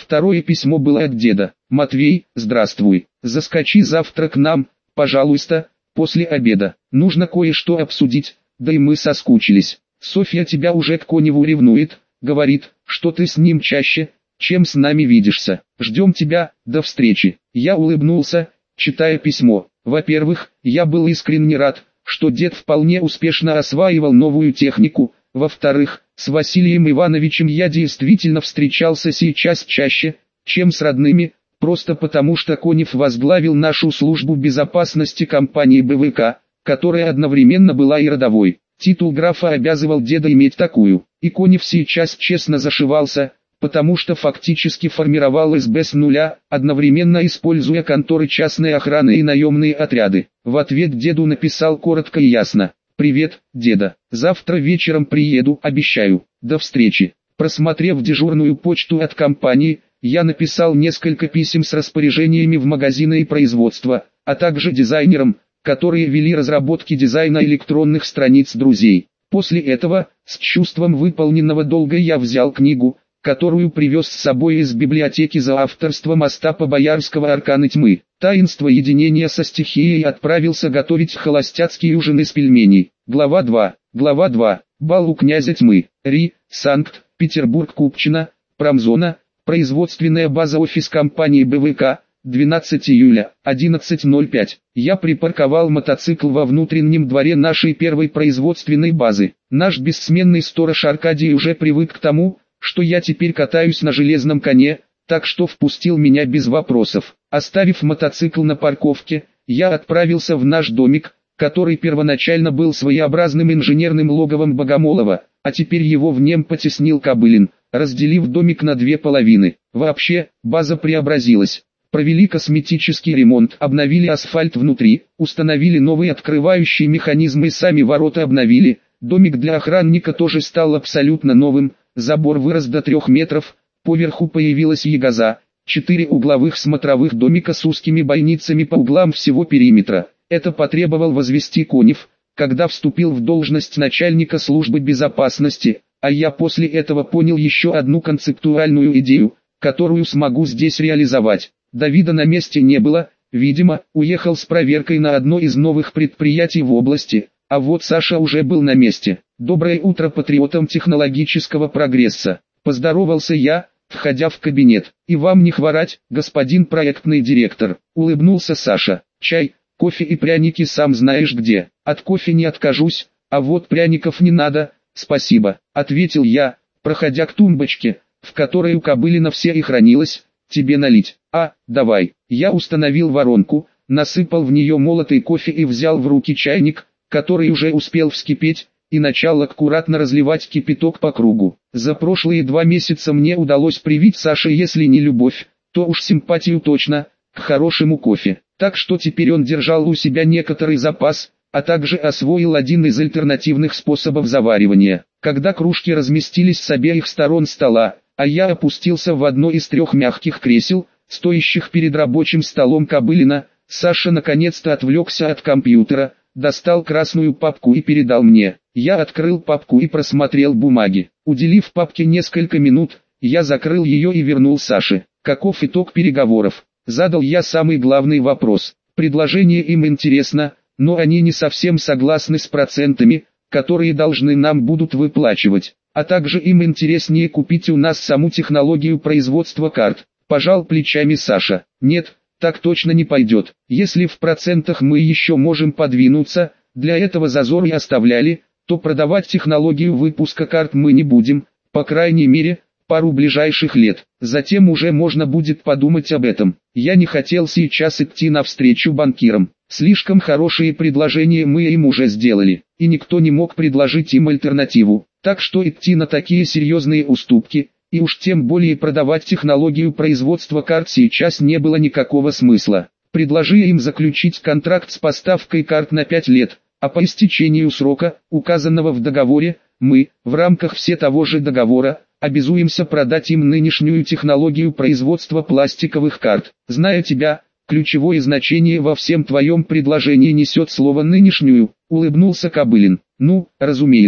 Второе письмо было от деда. «Матвей, здравствуй. Заскочи завтра к нам, пожалуйста, после обеда. Нужно кое-что обсудить, да и мы соскучились. Софья тебя уже к Коневу ревнует, говорит, что ты с ним чаще, чем с нами видишься. Ждем тебя, до встречи». Я улыбнулся, читая письмо. Во-первых, я был искренне рад, что дед вполне успешно осваивал новую технику. Во-вторых, с Василием Ивановичем я действительно встречался сейчас чаще, чем с родными, просто потому что Конев возглавил нашу службу безопасности компании БВК, которая одновременно была и родовой. Титул графа обязывал деда иметь такую, и Конев сейчас честно зашивался, потому что фактически формировал СБ с нуля, одновременно используя конторы частной охраны и наемные отряды. В ответ деду написал коротко и ясно: «Привет, деда. Завтра вечером приеду, обещаю. До встречи». Просмотрев дежурную почту от компании, я написал несколько писем с распоряжениями в магазины и производство, а также дизайнерам, которые вели разработки дизайна электронных страниц друзей. После этого, с чувством выполненного долга, я взял книгу, которую привез с собой из библиотеки за авторством Остапа Боярского «Арканы тьмы. Таинство единения со стихией», и отправился готовить холостяцкий ужин из пельменей. Глава 2. Глава 2. Бал у князя тьмы. Ри, Санкт-Петербург, Купчино, Промзона, производственная база, офис компании БВК, 12 июля, 11:05. Я припарковал мотоцикл во внутреннем дворе нашей первой производственной базы. Наш бессменный сторож Аркадий уже привык к тому, что я теперь катаюсь на железном коне, так что впустил меня без вопросов. Оставив мотоцикл на парковке, я отправился в наш домик, который первоначально был своеобразным инженерным логовом Богомолова, а теперь его в нем потеснил Кобылин, разделив домик на две половины. Вообще, база преобразилась. Провели косметический ремонт, обновили асфальт внутри, установили новые открывающие механизмы и сами ворота обновили. Домик для охранника тоже стал абсолютно новым. Забор вырос до 3 метров, поверху появилась ягоза, 4 угловых смотровых домика с узкими бойницами по углам всего периметра. Это потребовал возвести Конев, когда вступил в должность начальника службы безопасности, а я после этого понял еще одну концептуальную идею, которую смогу здесь реализовать. Давида на месте не было, видимо, уехал с проверкой на одно из новых предприятий в области. А вот Саша уже был на месте. «Доброе утро патриотам технологического прогресса», – поздоровался я, входя в кабинет. «И вам не хворать, господин проектный директор», – улыбнулся Саша. «Чай, кофе и пряники сам знаешь где. От кофе не откажусь, а вот пряников не надо, спасибо», – ответил я, проходя к тумбочке, в которой у Кобылина все и хранилось. «Тебе налить?» «А, давай». Я установил воронку, насыпал в нее молотый кофе и взял в руки чайник, который уже успел вскипеть, и начал аккуратно разливать кипяток по кругу. За прошлые 2 месяца мне удалось привить Саше, если не любовь, то уж симпатию точно, к хорошему кофе. Так что теперь он держал у себя некоторый запас, а также освоил один из альтернативных способов заваривания. Когда кружки разместились с обеих сторон стола, а я опустился в одно из 3 мягких кресел, стоящих перед рабочим столом Кобылина, Саша наконец-то отвлекся от компьютера, достал красную папку и передал мне. Я открыл папку и просмотрел бумаги. Уделив папке несколько минут, я закрыл ее и вернул Саше. «Каков итог переговоров?» Задал я самый главный вопрос. Предложение им интересно, но они не совсем согласны с процентами, которые должны нам будут выплачивать. А также им интереснее купить у нас саму технологию производства карт. Пожал плечами Саша. «Нет, так точно не пойдет. Если в процентах мы еще можем подвинуться, для этого зазор и оставляли, то продавать технологию выпуска карт мы не будем, по крайней мере, пару ближайших лет. Затем уже можно будет подумать об этом». Я не хотел сейчас идти навстречу банкирам. Слишком хорошие предложения мы им уже сделали, и никто не мог предложить им альтернативу. Так что идти на такие серьезные уступки, и уж тем более продавать технологию производства карт, сейчас не было никакого смысла. Предложи им заключить контракт с поставкой карт на 5 лет, а по истечению срока, указанного в договоре, мы, в рамках все того же договора, обязуемся продать им нынешнюю технологию производства пластиковых карт. Зная тебя, ключевое значение во всем твоем предложении несет слово «нынешнюю», улыбнулся Кобылин. «Ну, разумеется,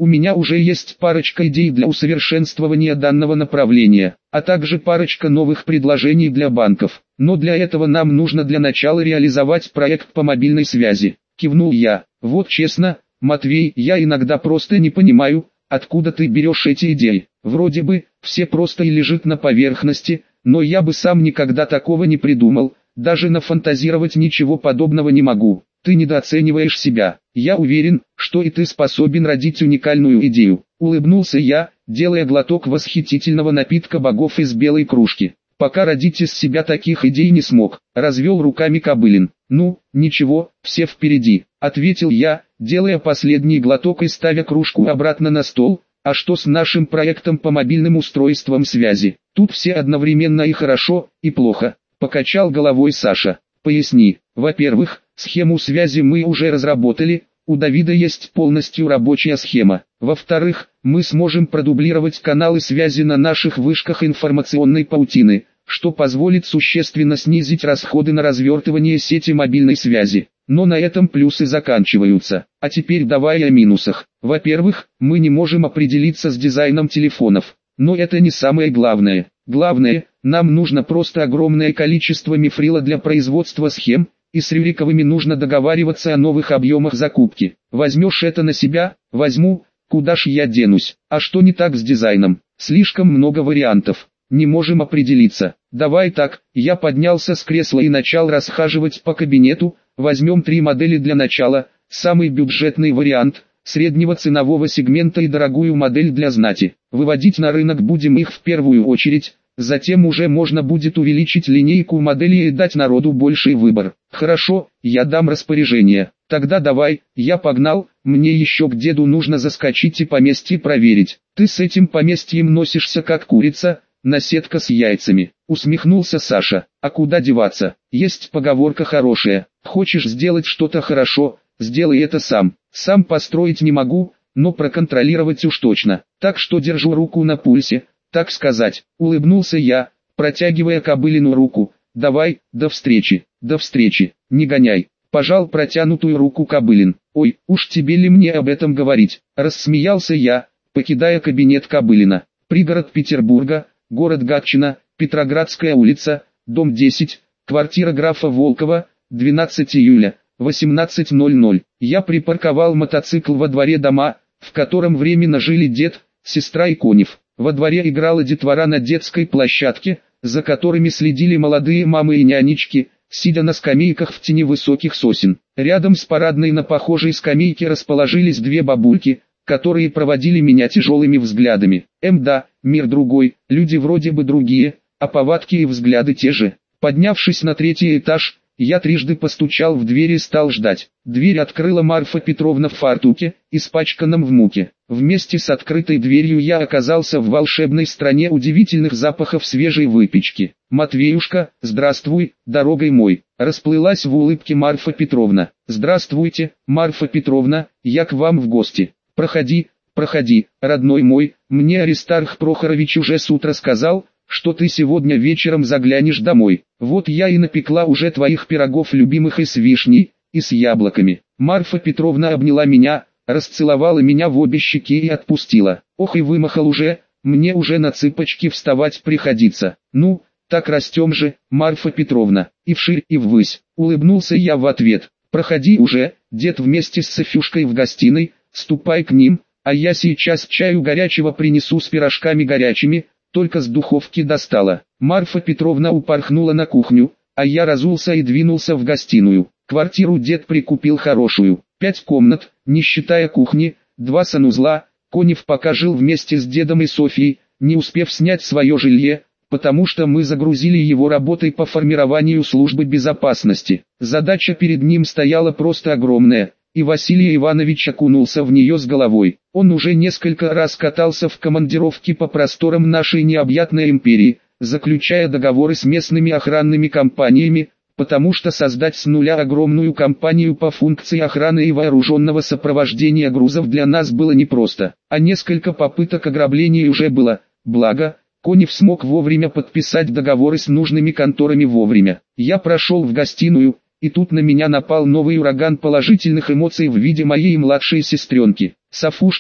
У меня уже есть парочка идей для усовершенствования данного направления, а также парочка новых предложений для банков. Но для этого нам нужно для начала реализовать проект по мобильной связи. Кивнул я. Вот честно, Матвей, я иногда просто не понимаю, откуда ты берешь эти идеи. Вроде бы, все просто и лежит на поверхности, но я бы сам никогда такого не придумал, даже нафантазировать ничего подобного не могу. Ты недооцениваешь себя. Я уверен, что и ты способен родить уникальную идею. Улыбнулся я, делая глоток восхитительного напитка богов из белой кружки. Пока родить из себя таких идей не смог, развел руками Кобылин. Ну, ничего, все впереди, ответил я, делая последний глоток и ставя кружку обратно на стол. А что с нашим проектом по мобильным устройствам связи? Тут все одновременно и хорошо, и плохо. Покачал головой Саша. Поясни. Во-первых, схему связи мы уже разработали, у Давида есть полностью рабочая схема. Во-вторых, мы сможем продублировать каналы связи на наших вышках информационной паутины, что позволит существенно снизить расходы на развертывание сети мобильной связи. Но на этом плюсы заканчиваются. А теперь давай о минусах. Во-первых, мы не можем определиться с дизайном телефонов. Но это не самое главное. Главное, нам нужно просто огромное количество мифрила для производства схем, и с Рюриковыми нужно договариваться о новых объемах закупки. Возьмешь это на себя? Возьму, куда ж я денусь? А что не так с дизайном? Слишком много вариантов. Не можем определиться. Давай так, я поднялся с кресла и начал расхаживать по кабинету. Возьмем 3 модели для начала, самый бюджетный вариант, среднего ценового сегмента и дорогую модель для знати. Выводить на рынок будем их в первую очередь, затем уже можно будет увеличить линейку моделей и дать народу больший выбор. Хорошо, я дам распоряжение. Тогда давай, я погнал, мне еще к деду нужно заскочить и поместье проверить. Ты с этим поместьем носишься как курица, наседка с яйцами. Усмехнулся Саша. А куда деваться? Есть поговорка хорошая. Хочешь сделать что-то хорошо, сделай это сам. Сам построить не могу, но проконтролировать уж точно. Так что держу руку на пульсе, так сказать. Улыбнулся я, протягивая Кобылину руку. Давай, до встречи, не гоняй. Пожал протянутую руку Кобылин. Ой, уж тебе ли мне об этом говорить? Рассмеялся я, покидая кабинет Кобылина. Пригород Петербурга, город Гатчина, Петроградская улица, дом 10, квартира графа Волкова, 12 июля, 18:00. Я припарковал мотоцикл во дворе дома, в котором временно жили дед, сестра и Конев. Во дворе играла детвора на детской площадке, за которыми следили молодые мамы и нянечки, сидя на скамейках в тени высоких сосен. Рядом с парадной на похожей скамейке расположились 2 бабульки, которые проводили меня тяжелыми взглядами. Да, мир другой, люди вроде бы другие, а повадки и взгляды те же. Поднявшись на 3-й этаж, я трижды постучал в дверь и стал ждать. Дверь открыла Марфа Петровна в фартуке, испачканном в муке. Вместе с открытой дверью я оказался в волшебной стране удивительных запахов свежей выпечки. «Матвеюшка, здравствуй, дорогой мой!» Расплылась в улыбке Марфа Петровна. «Здравствуйте, Марфа Петровна, я к вам в гости. Проходи, проходи, родной мой, мне Аристарх Прохорович уже с утра сказал, что ты сегодня вечером заглянешь домой. Вот я и напекла уже твоих пирогов любимых и с вишней, и с яблоками». Марфа Петровна обняла меня, расцеловала меня в обе щеки и отпустила. Ох и вымахал уже, мне уже на цыпочки вставать приходится. Ну, так растем же, Марфа Петровна, и вширь и ввысь. Улыбнулся я в ответ. «Проходи уже, дед вместе с Софюшкой в гостиной, ступай к ним, а я сейчас чаю горячего принесу с пирожками горячими, только с духовки достала». Марфа Петровна упорхнула на кухню, а я разулся и двинулся в гостиную. Квартиру дед прикупил хорошую, 5 комнат, не считая кухни, 2 санузла. Конев пока жил вместе с дедом и Софьей, не успев снять свое жилье, потому что мы загрузили его работой по формированию службы безопасности. Задача перед ним стояла просто огромная, и Василий Иванович окунулся в нее с головой. Он уже несколько раз катался в командировке по просторам нашей необъятной империи, заключая договоры с местными охранными компаниями, потому что создать с нуля огромную компанию по функции охраны и вооруженного сопровождения грузов для нас было непросто, а несколько попыток ограбления уже было, благо, Конев смог вовремя подписать договоры с нужными конторами вовремя. Я прошел в гостиную, и тут на меня напал новый ураган положительных эмоций в виде моей младшей сестренки. «Софушка,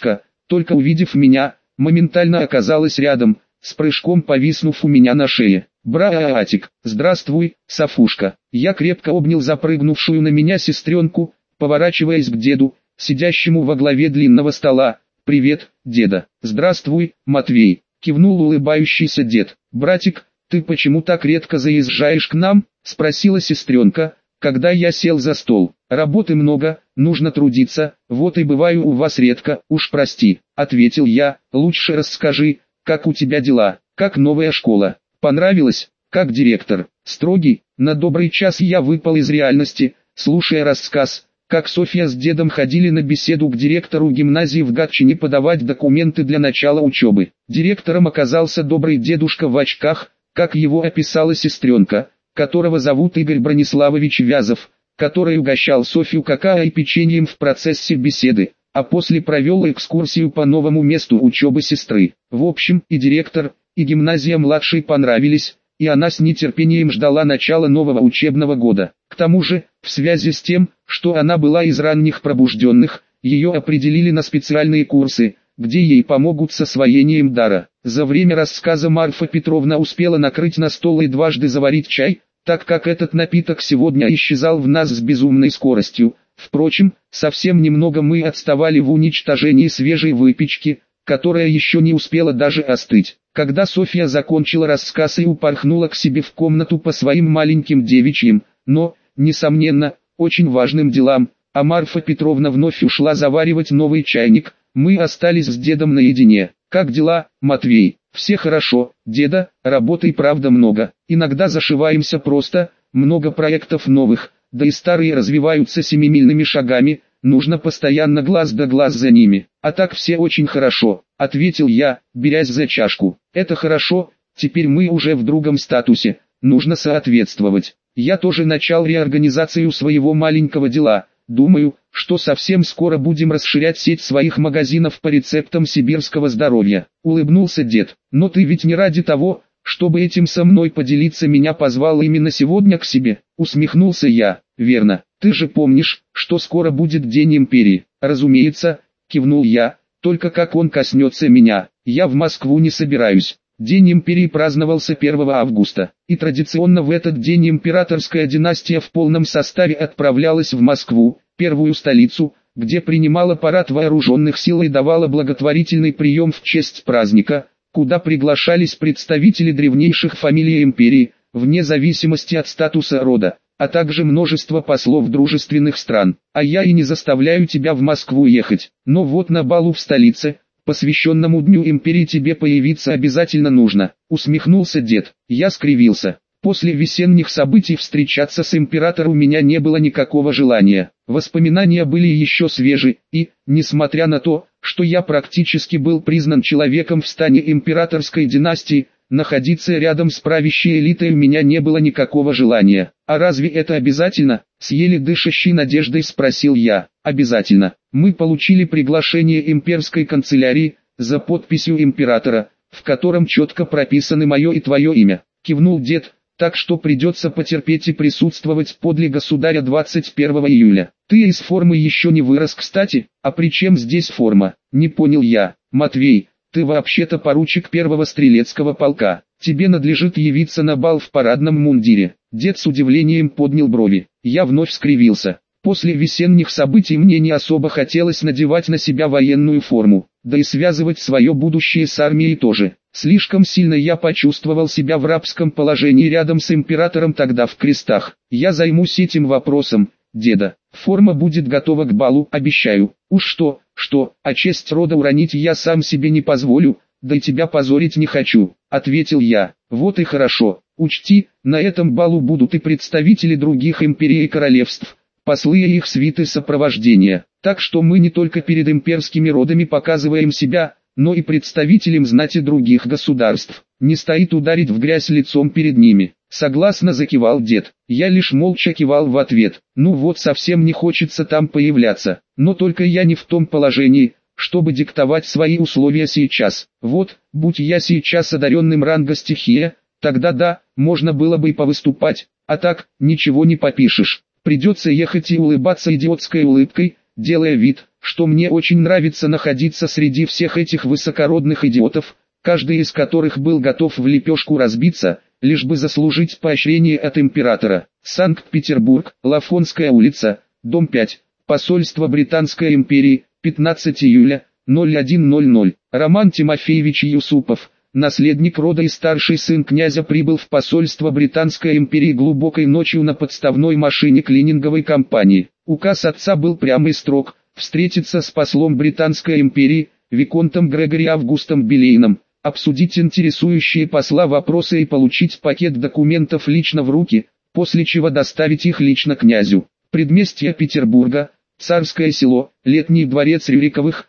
только увидев меня, моментально оказалась рядом, с прыжком повиснув у меня на шее. «Браатик, здравствуй, Софушка». Я крепко обнял запрыгнувшую на меня сестренку, поворачиваясь к деду, сидящему во главе длинного стола. «Привет, деда». «Здравствуй, Матвей», кивнул улыбающийся дед. «Братик, ты почему так редко заезжаешь к нам?» спросила сестренка, когда я сел за стол. «Работы много, нужно трудиться, вот и бываю у вас редко, уж прости», ответил я. «Лучше расскажи, как у тебя дела, как новая школа, понравилось, как директор?» Строгий, на добрый час я выпал из реальности, слушая рассказ, как Софья с дедом ходили на беседу к директору гимназии в Гатчине подавать документы для начала учебы. Директором оказался добрый дедушка в очках, как его описала сестренка, которого зовут Игорь Брониславович Вязов, который угощал Софью какао и печеньем в процессе беседы, а после провел экскурсию по новому месту учебы сестры. В общем, и директор, и гимназия младшей понравились, и она с нетерпением ждала начала нового учебного года. К тому же, в связи с тем, что она была из ранних пробужденных, ее определили на специальные курсы, где ей помогут с освоением дара. За время рассказа Марфа Петровна успела накрыть на стол и дважды заварить чай, так как этот напиток сегодня исчезал в нас с безумной скоростью. Впрочем, совсем немного мы отставали в уничтожении свежей выпечки, которая еще не успела даже остыть. Когда Софья закончила рассказ и упорхнула к себе в комнату по своим маленьким девичьим, но, несомненно, очень важным делам, а Марфа Петровна вновь ушла заваривать новый чайник, мы остались с дедом наедине. «Как дела, Матвей?» «Все хорошо, деда, работы и правда много. Иногда зашиваемся просто, много проектов новых, да и старые развиваются семимильными шагами, нужно постоянно глаз да глаз за ними. А так все очень хорошо», — ответил я, берясь за чашку. «Это хорошо, теперь мы уже в другом статусе, нужно соответствовать. Я тоже начал реорганизацию своего маленького дела. Думаю, что совсем скоро будем расширять сеть своих магазинов по рецептам сибирского здоровья», — улыбнулся дед. «Но ты ведь не ради того, чтобы этим со мной поделиться, меня позвал именно сегодня к себе», — усмехнулся я. «Верно, ты же помнишь, что скоро будет День империи?» «Разумеется», — кивнул я, — «только как он коснется меня, я в Москву не собираюсь». День империи праздновался 1 августа, и традиционно в этот день императорская династия в полном составе отправлялась в Москву, первую столицу, где принимала парад вооруженных сил и давала благотворительный прием в честь праздника, куда приглашались представители древнейших фамилий империи, вне зависимости от статуса рода, а также множество послов дружественных стран. «А я и не заставляю тебя в Москву ехать, но вот на балу в столице, посвященному Дню империи, тебе появиться обязательно нужно», — усмехнулся дед. Я скривился. После весенних событий встречаться с императором у меня не было никакого желания. Воспоминания были еще свежи, и, несмотря на то, что я практически был признан человеком в стане императорской династии, находиться рядом с правящей элитой у меня не было никакого желания. «А разве это обязательно?» — с еле дышащей надеждой спросил я. «Обязательно. Мы получили приглашение имперской канцелярии, за подписью императора, в котором четко прописаны мое и твое имя», — кивнул дед, «так что придется потерпеть и присутствовать подле государя 21 июля. Ты из формы еще не вырос, кстати, а при чем здесь форма?» «Не понял я». «Матвей, ты вообще-то поручик 1-го стрелецкого полка, тебе надлежит явиться на бал в парадном мундире». Дед с удивлением поднял брови. Я вновь скривился. После весенних событий мне не особо хотелось надевать на себя военную форму, да и связывать свое будущее с армией тоже. Слишком сильно я почувствовал себя в рабском положении рядом с императором тогда в крестах. «Я займусь этим вопросом, деда. Форма будет готова к балу, обещаю. Уж что, а честь рода уронить я сам себе не позволю, да и тебя позорить не хочу», — ответил я. «Вот и хорошо. Учти, на этом балу будут и представители других империй и королевств, послы и их свиты сопровождения. Так что мы не только перед имперскими родами показываем себя, но и представителям знати других государств. Не стоит ударить в грязь лицом перед ними». Согласно закивал дед. Я лишь молча кивал в ответ. Ну вот, совсем не хочется там появляться. Но только я не в том положении, чтобы диктовать свои условия сейчас. Вот, будь я сейчас одаренным ранга стихия, тогда да, можно было бы и повыступать. А так, ничего не попишешь. Придется ехать и улыбаться идиотской улыбкой, делая вид, что мне очень нравится находиться среди всех этих высокородных идиотов, каждый из которых был готов в лепешку разбиться, лишь бы заслужить поощрение от императора. Санкт-Петербург, Лафонская улица, дом 5, посольство Британской империи, 15 июля, 01:00. Роман Тимофеевич Юсупов, наследник рода и старший сын князя, прибыл в посольство Британской империи глубокой ночью на подставной машине клининговой компании. Указ отца был прям и строг: встретиться с послом Британской империи, виконтом Грегори Августом Билейном, обсудить интересующие посла вопросы и получить пакет документов лично в руки, после чего доставить их лично князю. Предместье Петербурга, Царское село, Летний дворец Рюриковых,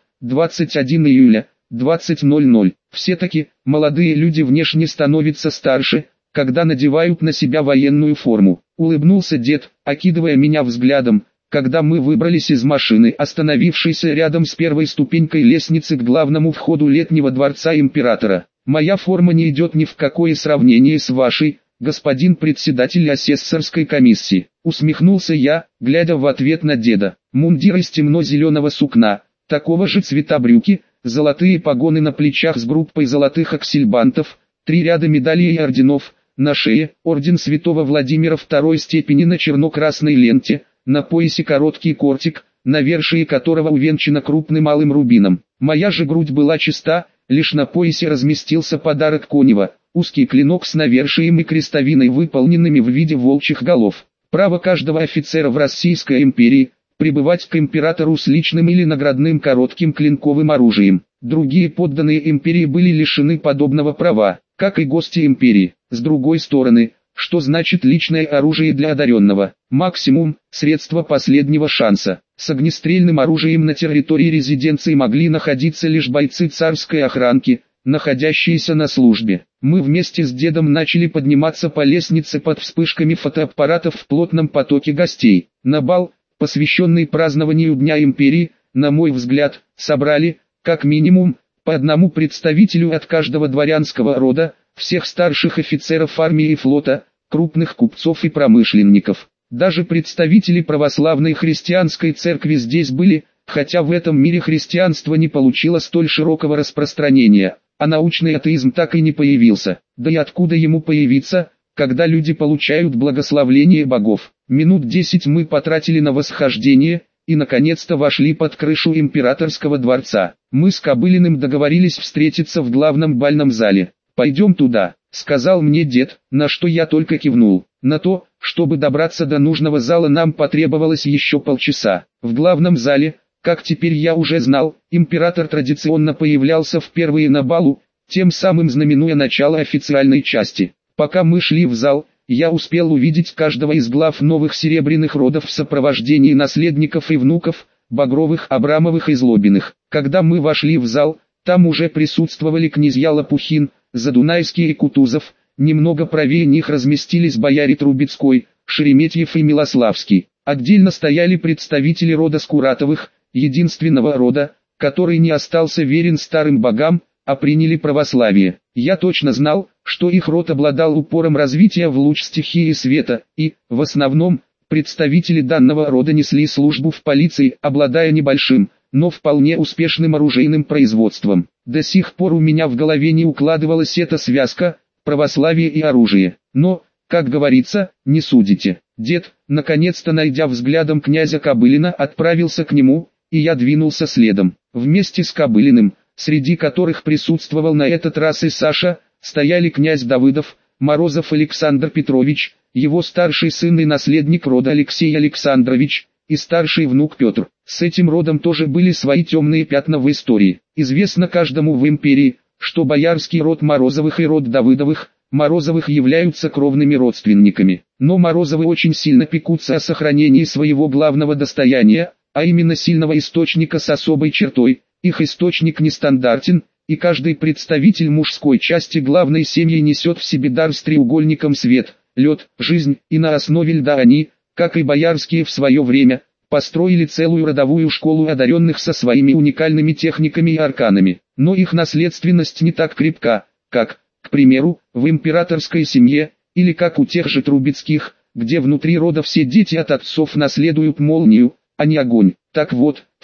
21 июля, 20:00. Все-таки, молодые люди внешне становятся старше, когда надевают на себя военную форму. Улыбнулся дед, окидывая меня взглядом, когда мы выбрались из машины, остановившейся рядом с первой ступенькой лестницы к главному входу Летнего дворца императора. Моя форма не идет ни в какое сравнение с вашей, господин председатель асессорской комиссии. Усмехнулся я, глядя в ответ на деда. Мундир из темно-зеленого сукна, такого же цвета брюки, золотые погоны на плечах с группой золотых аксельбантов, 3 ряда медалей и орденов, на шее орден святого Владимира второй степени на черно-красной ленте, на поясе короткий кортик, навершие которого увенчано крупным алым рубином. Моя же грудь была чиста, лишь на поясе разместился подарок Конева, узкий клинок с навершием и крестовиной, выполненными в виде волчьих голов. Право каждого офицера в Российской империи – прибывать к императору с личным или наградным коротким клинковым оружием. Другие подданные империи были лишены подобного права, как и гости империи. С другой стороны, что значит личное оружие для одаренного? Максимум – средство последнего шанса. С огнестрельным оружием на территории резиденции могли находиться лишь бойцы царской охранки, находящиеся на службе. Мы вместе с дедом начали подниматься по лестнице под вспышками фотоаппаратов в плотном потоке гостей. На бал, посвященный празднованию Дня империи, на мой взгляд, собрали, как минимум, по одному представителю от каждого дворянского рода, всех старших офицеров армии и флота, крупных купцов и промышленников. Даже представители православной христианской церкви здесь были, хотя в этом мире христианство не получило столь широкого распространения, а научный атеизм так и не появился. Да и откуда ему появиться, когда люди получают благословление богов? Минут 10 мы потратили на восхождение, и наконец-то вошли под крышу императорского дворца. Мы с Кобылиным договорились встретиться в главном бальном зале. «Пойдем туда», — сказал мне дед, на что я только кивнул. На то, чтобы добраться до нужного зала, нам потребовалось еще полчаса. В главном зале, как теперь я уже знал, император традиционно появлялся впервые на балу, тем самым знаменуя начало официальной части. Пока мы шли в зал, я успел увидеть каждого из глав новых серебряных родов в сопровождении наследников и внуков, Багровых, Абрамовых и Злобиных. Когда мы вошли в зал, там уже присутствовали князья Лопухин, Задунайский и Кутузов, немного правее них разместились бояре Трубецкой, Шереметьев и Милославский. Отдельно стояли представители рода Скуратовых, единственного рода, который не остался верен старым богам, а приняли православие. Я точно знал, что их род обладал упором развития в луч стихии света, и, в основном, представители данного рода несли службу в полиции, обладая небольшим, но вполне успешным оружейным производством. До сих пор у меня в голове не укладывалась эта связка, православие и оружие. Но, как говорится, не судите. Дед, наконец-то найдя взглядом князя Кобылина, отправился к нему, и я двинулся следом. Вместе с Кобылиным, среди которых присутствовал на этот раз и Саша, стояли князь Давыдов, Морозов Александр Петрович, его старший сын и наследник рода Алексей Александрович, и старший внук Петр. С этим родом тоже были свои темные пятна в истории. Известно каждому в империи, что боярский род Морозовых и род Давыдовых, Морозовых являются кровными родственниками. Но Морозовы очень сильно пекутся о сохранении своего главного достояния, а именно сильного источника с особой чертой. Их источник нестандартен, и каждый представитель мужской части главной семьи несет в себе дар с треугольником свет, лед, жизнь, и на основе льда они, как и боярские в свое время, построили целую родовую школу одаренных со своими уникальными техниками и арканами. Но их наследственность не так крепка, как, к примеру, в императорской семье, или как у тех же Трубецких, где внутри рода все дети от отцов наследуют молнию, а не огонь. Так вот,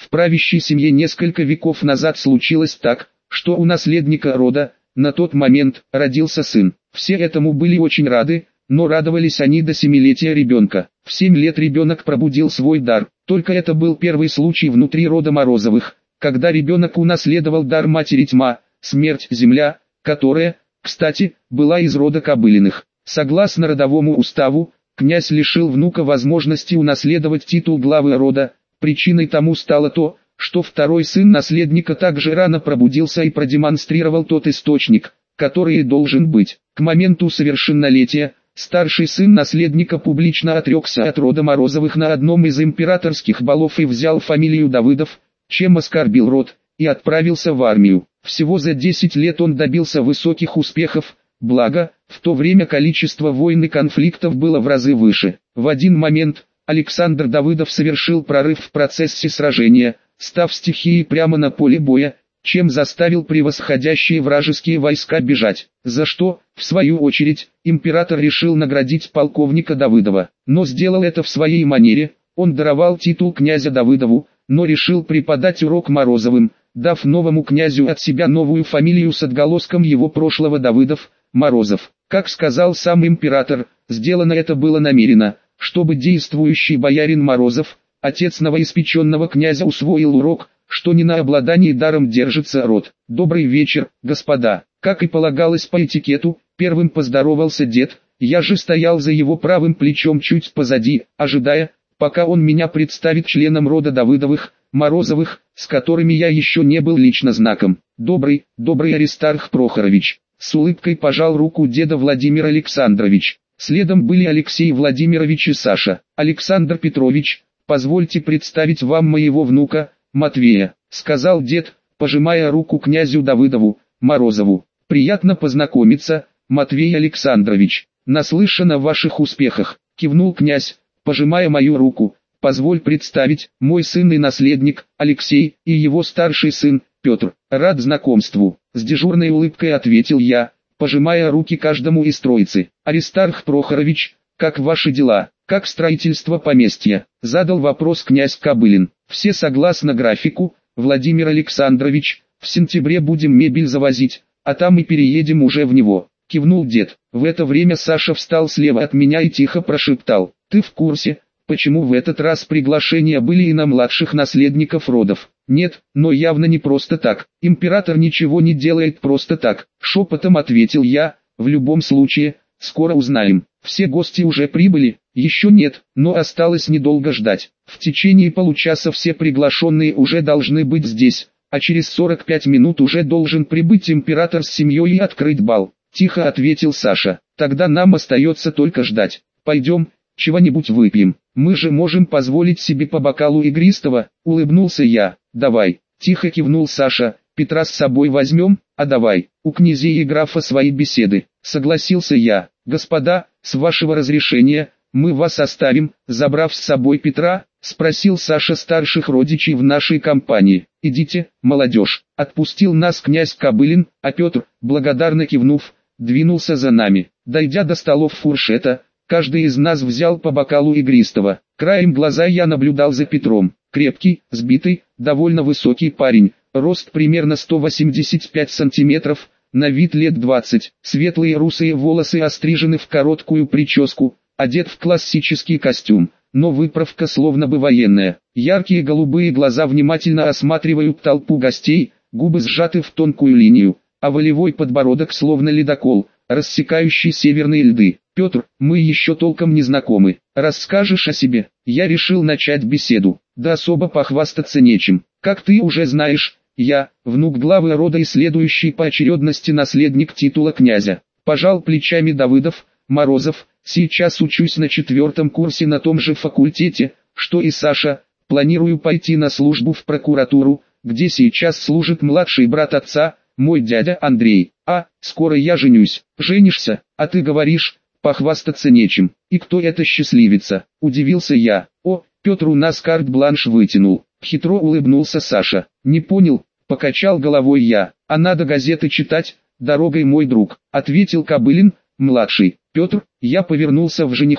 В правящей семье несколько веков назад случилось так, что у наследника рода, на тот момент, родился сын. Все этому были очень рады, но радовались они до 7-летия ребенка. В 7 лет ребенок пробудил свой дар. Только это был первый случай внутри рода Морозовых, когда ребенок унаследовал дар матери тьма, смерть земля, которая, кстати, была из рода Кобылиных. Согласно родовому уставу, князь лишил внука возможности унаследовать титул главы рода. Причиной тому стало то, что второй сын наследника также рано пробудился и продемонстрировал тот источник, который и должен быть. К моменту совершеннолетия, старший сын наследника публично отрекся от рода Морозовых на одном из императорских балов и взял фамилию Давыдов, чем оскорбил род, и отправился в армию. Всего за 10 лет он добился высоких успехов, благо, в то время количество войн и конфликтов было в разы выше. В один момент, Александр Давыдов совершил прорыв в процессе сражения, став стихией прямо на поле боя, чем заставил превосходящие вражеские войска бежать, за что, в свою очередь, император решил наградить полковника Давыдова. Но сделал это в своей манере, он даровал титул князя Давыдову, но решил преподать урок Морозовым, дав новому князю от себя новую фамилию с отголоском его прошлого Давыдов, Морозов. Как сказал сам император, сделано это было намеренно, чтобы действующий боярин Морозов, отец новоиспеченного князя, усвоил урок, что не на обладании даром держится род. «Добрый вечер, господа». Как и полагалось по этикету, первым поздоровался дед, я же стоял за его правым плечом чуть позади, ожидая, пока он меня представит членам рода Давыдовых, Морозовых, с которыми я еще не был лично знаком. «Добрый Аристарх Прохорович». С улыбкой пожал руку деда Владимир Александрович. Следом были Алексей Владимирович и Саша. «Александр Петрович, позвольте представить вам моего внука, Матвея», сказал дед, пожимая руку князю Давыдову, Морозову. «Приятно познакомиться, Матвей Александрович. Наслышан о ваших успехах», кивнул князь, пожимая мою руку. «Позволь представить, мой сын и наследник, Алексей, и его старший сын, Петр. Рад знакомству», с дежурной улыбкой ответил я, пожимая руки каждому из троицы. «Аристарх Прохорович, как ваши дела, как строительство поместья?» Задал вопрос князь Кобылин. «Все согласно графику, Владимир Александрович, в сентябре будем мебель завозить, а там и переедем уже в него», кивнул дед. В это время Саша встал слева от меня и тихо прошептал: «Ты в курсе, почему в этот раз приглашения были и на младших наследников родов?» «Нет, но явно не просто так. Император ничего не делает просто так», шепотом ответил я. «В любом случае, скоро узнаем. Все гости уже прибыли?» «Еще нет, но осталось недолго ждать. В течение получаса все приглашенные уже должны быть здесь, а через 45 минут уже должен прибыть император с семьей и открыть бал», тихо ответил Саша. «Тогда нам остается только ждать. Пойдем, чего-нибудь выпьем. Мы же можем позволить себе по бокалу игристого», улыбнулся я. «Давай», тихо кивнул Саша. «Петра с собой возьмем?» «А давай, у князей и графа свои беседы», согласился я. «Господа, с вашего разрешения, мы вас оставим, забрав с собой Петра?» спросил Саша старших родичей в нашей компании. «Идите, молодежь», отпустил нас князь Кобылин, а Петр, благодарно кивнув, двинулся за нами. Дойдя до столов фуршета, каждый из нас взял по бокалу игристого. Краем глаза я наблюдал за Петром. Крепкий, сбитый, довольно высокий парень, рост примерно 185 сантиметров, на вид лет 20, светлые русые волосы острижены в короткую прическу, одет в классический костюм, но выправка словно бы военная. Яркие голубые глаза внимательно осматривают толпу гостей, губы сжаты в тонкую линию, а волевой подбородок словно ледокол, рассекающий северные льды. «Петр, мы еще толком не знакомы. Расскажешь о себе?» Я решил начать беседу. Да особо похвастаться нечем. Как ты уже знаешь, я, внук главы рода и следующий по очередности наследник титула князя. Пожал плечами Давыдов, Морозов, сейчас учусь на 4-м курсе на том же факультете, что и Саша, планирую пойти на службу в прокуратуру, где сейчас служит младший брат отца, мой дядя Андрей. Скоро я женюсь. Женишься, а ты говоришь, похвастаться нечем. И кто это счастливица? Удивился я. Петр у нас карт-бланш вытянул. Хитро улыбнулся Саша. Не понял, покачал головой я. А надо газеты читать, дорогой мой друг, ответил Кобылин, младший. Петр, я повернулся в жениху.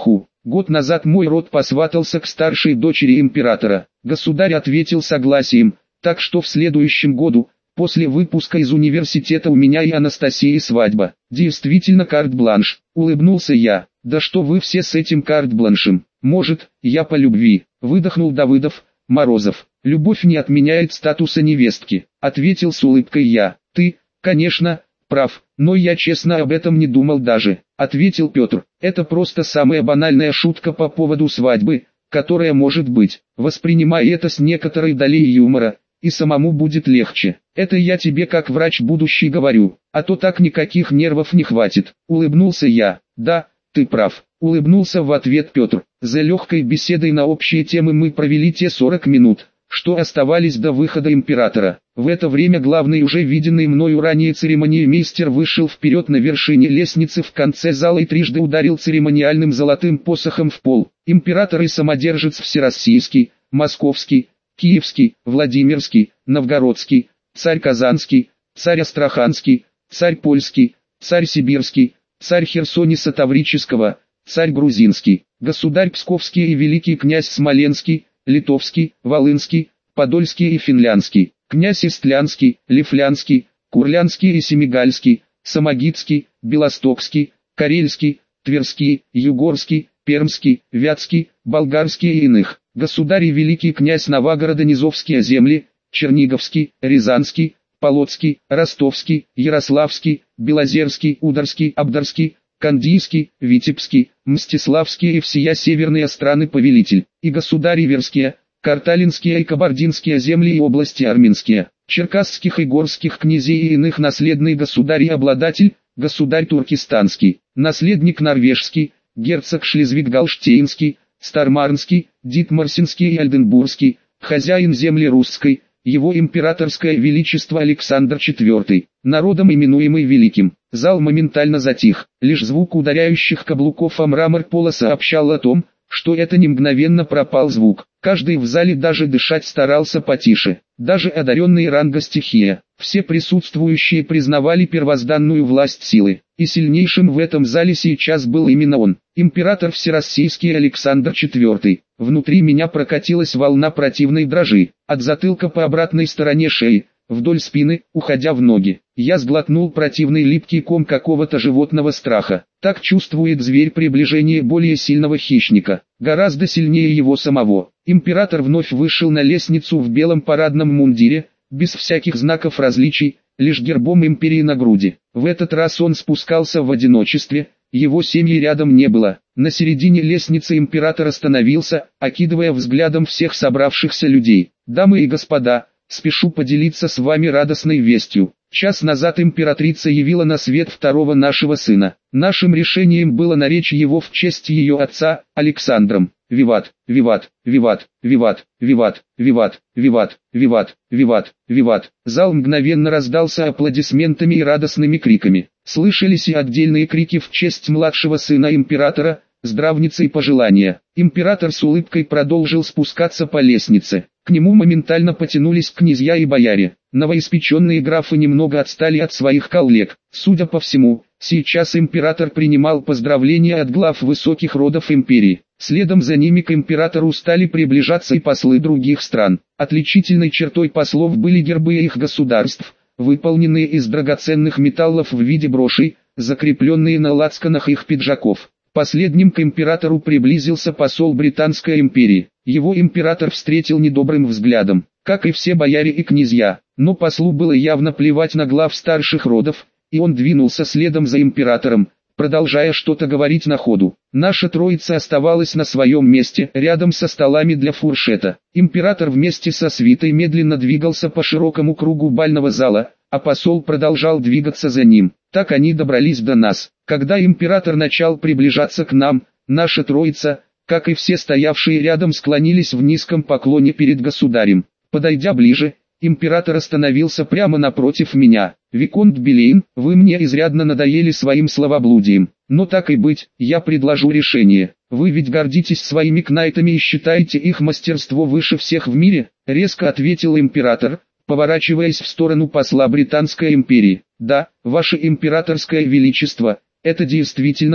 Год назад мой род посватался к старшей дочери императора. Государь ответил согласием, так что в следующем году, после выпуска из университета, у меня и Анастасии свадьба. Действительно карт-бланш, улыбнулся я. Да что вы все с этим карт-бланшем? Может, я по любви, выдохнул Давыдов. Морозов, любовь не отменяет статуса невестки, ответил с улыбкой я. Ты, конечно, прав, но я честно об этом не думал даже, ответил Петр. Это просто самая банальная шутка по поводу свадьбы, которая может быть. Воспринимай это с некоторой долей юмора, и самому будет легче. Это я тебе как врач будущий говорю, а то так никаких нервов не хватит. Улыбнулся я. Да, ты прав, улыбнулся в ответ Петр. За легкой беседой на общие темы мы провели те 40 минут, что оставались до выхода императора. В это время главный, уже виденный мною ранее церемониймейстер, вышел вперед на вершине лестницы в конце зала и трижды ударил церемониальным золотым посохом в пол. Император и самодержец всероссийский, московский, киевский, Владимирский, новгородский, царь Казанский, царь Астраханский, царь Польский, царь Сибирский, царь Херсониса Таврического, царь Грузинский, государь Псковский и великий князь Смоленский, Литовский, Волынский, Подольский и Финляндский, князь Истлянский, Лифлянский, Курлянский и Семигальский, Самогитский, Белостокский, Карельский, Тверский, Югорский, Пермский, Вятский, Болгарский и иных, государь и великий князь Новгородо-Низовские земли, Черниговский, Рязанский, Полоцкий, Ростовский, Ярославский, Белозерский, Ударский, Абдарский, Кандийский, Витебский, Мстиславский и всея северные страны повелитель, и государи Иверские, Карталинские и Кабардинские земли и области Армянские, Черкасских и Горских князей и иных наследный государь и обладатель, государь Туркестанский, наследник Норвежский, герцог Шлезвиг-Голштейнский, Стармарнский, Дитмарсинский и Альденбургский, хозяин земли русской, его императорское величество Александр IV, народом именуемый Великим. Зал моментально затих, лишь звук ударяющих каблуков о мрамор пола сообщал о том, что это не мгновенно пропал звук. Каждый в зале даже дышать старался потише, даже одаренные ранга стихия. Все присутствующие признавали первозданную власть силы, и сильнейшим в этом зале сейчас был именно он, император всероссийский Александр IV. Внутри меня прокатилась волна противной дрожи, от затылка по обратной стороне шеи, вдоль спины, уходя в ноги. Я сглотнул противный липкий ком какого-то животного страха. Так чувствует зверь приближение более сильного хищника, гораздо сильнее его самого. Император вновь вышел на лестницу в белом парадном мундире, без всяких знаков различий, лишь гербом империи на груди. В этот раз он спускался в одиночестве, его семьи рядом не было. На середине лестницы император остановился, окидывая взглядом всех собравшихся людей. «Дамы и господа, спешу поделиться с вами радостной вестью. Час назад императрица явила на свет второго нашего сына. Нашим решением было наречь его в честь ее отца, Александром. Виват, виват, виват, виват, виват, виват, виват, виват, виват, виват». Зал мгновенно раздался аплодисментами и радостными криками. Слышались и отдельные крики в честь младшего сына императора, здравницы и пожелания. Император с улыбкой продолжил спускаться по лестнице. К нему моментально потянулись князья и бояре. Новоиспеченные графы немного отстали от своих коллег. Судя по всему, сейчас император принимал поздравления от глав высоких родов империи. Следом за ними к императору стали приближаться и послы других стран. Отличительной чертой послов были гербы их государств, выполненные из драгоценных металлов в виде брошей, закрепленные на лацканах их пиджаков. Последним к императору приблизился посол Британской империи. Его император встретил недобрым взглядом, как и все бояре и князья, но послу было явно плевать на глав старших родов, и он двинулся следом за императором, продолжая что-то говорить на ходу. Наша троица оставалась на своем месте, рядом со столами для фуршета. Император вместе со свитой медленно двигался по широкому кругу бального зала, а посол продолжал двигаться за ним. Так они добрались до нас. Когда император начал приближаться к нам, наша троица, как и все стоявшие рядом, склонились в низком поклоне перед государем. Подойдя ближе, император остановился прямо напротив меня. «Виконт Белейн, вы мне изрядно надоели своим словоблудием, но так и быть, я предложу решение. Вы ведь гордитесь своими кнайтами и считаете их мастерство выше всех в мире», — резко ответил император, поворачиваясь в сторону посла Британской империи. «Да, ваше императорское величество, это действительно так.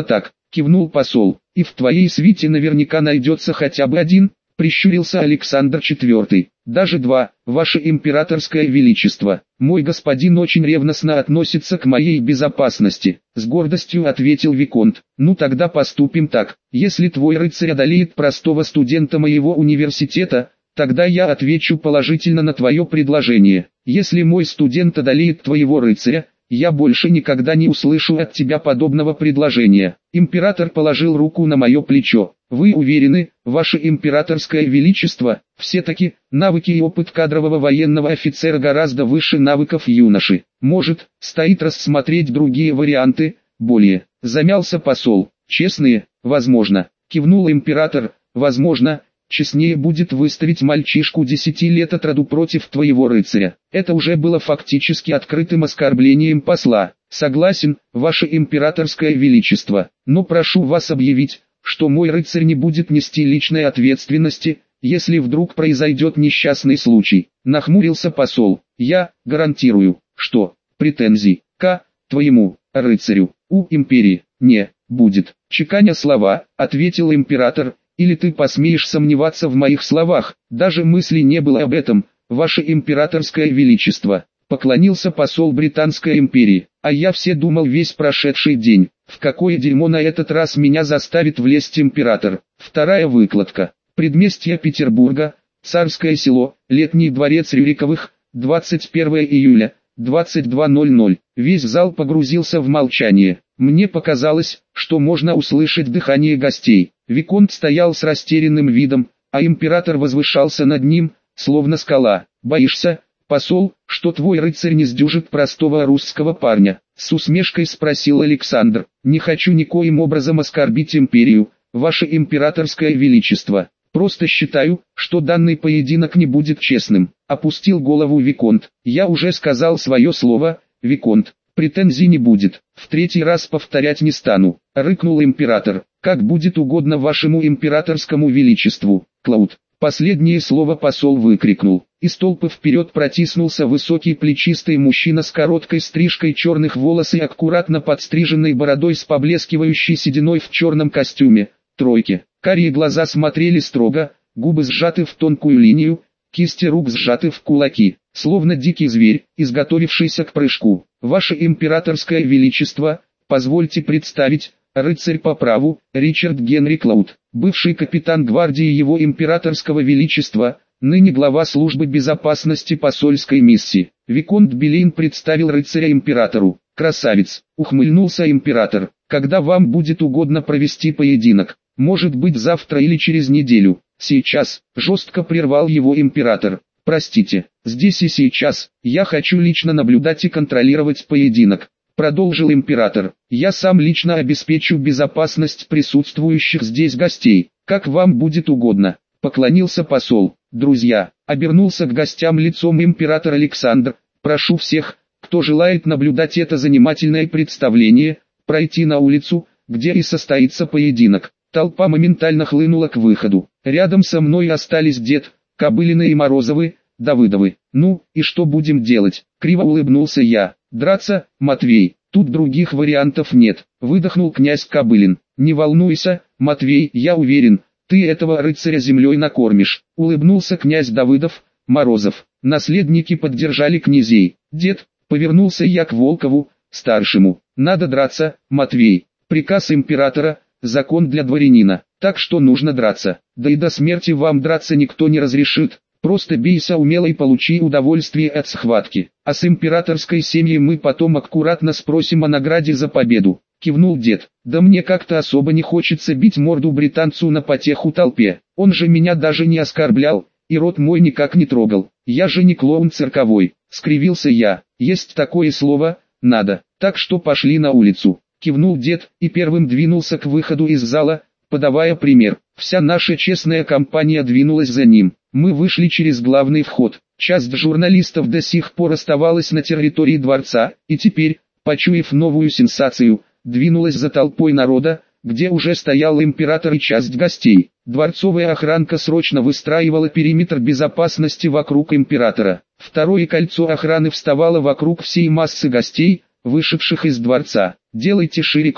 кивнул посол. И в твоей свите наверняка найдется хотя бы один, прищурился Александр IV. Даже два, ваше императорское величество. Мой господин очень ревностно относится к моей безопасности, с гордостью ответил виконт. Ну тогда поступим так. Если твой рыцарь одолеет простого студента моего университета, тогда я отвечу положительно на твое предложение. Если мой студент одолеет твоего рыцаря, я больше никогда не услышу от тебя подобного предложения. Император положил руку на мое плечо. Вы уверены, ваше императорское величество, все-таки, навыки и опыт кадрового военного офицера гораздо выше навыков юноши. Может, стоит рассмотреть другие варианты, более. Замялся посол. Честные, возможно. Кивнул император, возможно. Честнее будет выставить мальчишку 10 лет от роду против твоего рыцаря. Это уже было фактически открытым оскорблением посла. Согласен, ваше императорское величество, но прошу вас объявить, что мой рыцарь не будет нести личной ответственности, если вдруг произойдет несчастный случай. Нахмурился посол. Я гарантирую, что претензий к твоему рыцарю у империи не будет. Чеканя слова, ответил император. Или ты посмеешь сомневаться в моих словах? Даже мысли не было об этом, ваше императорское величество. Поклонился посол Британской империи, а я все думал весь прошедший день, в какое дерьмо на этот раз меня заставит влезть император. Вторая выкладка. Предместье Петербурга, Царское село, Летний дворец Рюриковых, 21 июля, 22:00. Весь зал погрузился в молчание. Мне показалось, что можно услышать дыхание гостей. Виконт стоял с растерянным видом, а император возвышался над ним, словно скала. «Боишься, посол, что твой рыцарь не сдюжит простого русского парня?» С усмешкой спросил Александр. «Не хочу никоим образом оскорбить империю, ваше императорское величество. Просто считаю, что данный поединок не будет честным». Опустил голову виконт. «Я уже сказал свое слово, виконт. Претензий не будет, в третий раз повторять не стану», — рыкнул император. «Как будет угодно вашему императорскому величеству, Клауд». Последнее слово посол выкрикнул. Из толпы вперед протиснулся высокий плечистый мужчина с короткой стрижкой черных волос и аккуратно подстриженной бородой с поблескивающей сединой в черном костюме, тройке. Карие глаза смотрели строго, губы сжаты в тонкую линию, кисти рук сжаты в кулаки, словно дикий зверь, изготовившийся к прыжку. «Ваше императорское величество, позвольте представить, рыцарь по праву, Ричард Генри Клауд, бывший капитан гвардии его императорского величества, ныне глава службы безопасности посольской миссии». Виконт Белейн представил рыцаря императору. «Красавец», — ухмыльнулся император, — «когда вам будет угодно провести поединок, может быть завтра или через неделю». «Сейчас», — жестко прервал его император. «Простите, здесь и сейчас, я хочу лично наблюдать и контролировать поединок», — продолжил император. «Я сам лично обеспечу безопасность присутствующих здесь гостей, как вам будет угодно», — поклонился посол. «Друзья», — обернулся к гостям лицом император Александр, — «прошу всех, кто желает наблюдать это занимательное представление, пройти на улицу, где и состоится поединок». Толпа моментально хлынула к выходу. Рядом со мной остались дед, Кобылины и Морозовы, Давыдовы. «Ну, и что будем делать?» — криво улыбнулся я. «Драться, Матвей, тут других вариантов нет», — выдохнул князь Кобылин. «Не волнуйся, Матвей, я уверен, ты этого рыцаря землей накормишь», — улыбнулся князь Давыдов. Морозов. Наследники поддержали князей. «Дед», — повернулся я к Волкову, старшему, — «надо драться, Матвей. Приказ императора, закон для дворянина, так что нужно драться. Да и до смерти вам драться никто не разрешит. Просто бейся умело и получи удовольствие от схватки. А с императорской семьей мы потом аккуратно спросим о награде за победу», — кивнул дед. «Да мне как-то особо не хочется бить морду британцу на потеху толпе. Он же меня даже не оскорблял, и рот мой никак не трогал. Я же не клоун цирковой», — скривился я. «Есть такое слово, надо. Так что пошли на улицу», — кивнул дед и первым двинулся к выходу из зала, подавая пример. Вся наша честная компания двинулась за ним. Мы вышли через главный вход. Часть журналистов до сих пор оставалась на территории дворца, и теперь, почуяв новую сенсацию, двинулась за толпой народа, где уже стоял император и часть гостей. Дворцовая охранка срочно выстраивала периметр безопасности вокруг императора. Второе кольцо охраны вставало вокруг всей массы гостей, вышедших из дворца. «Делайте шире круг», —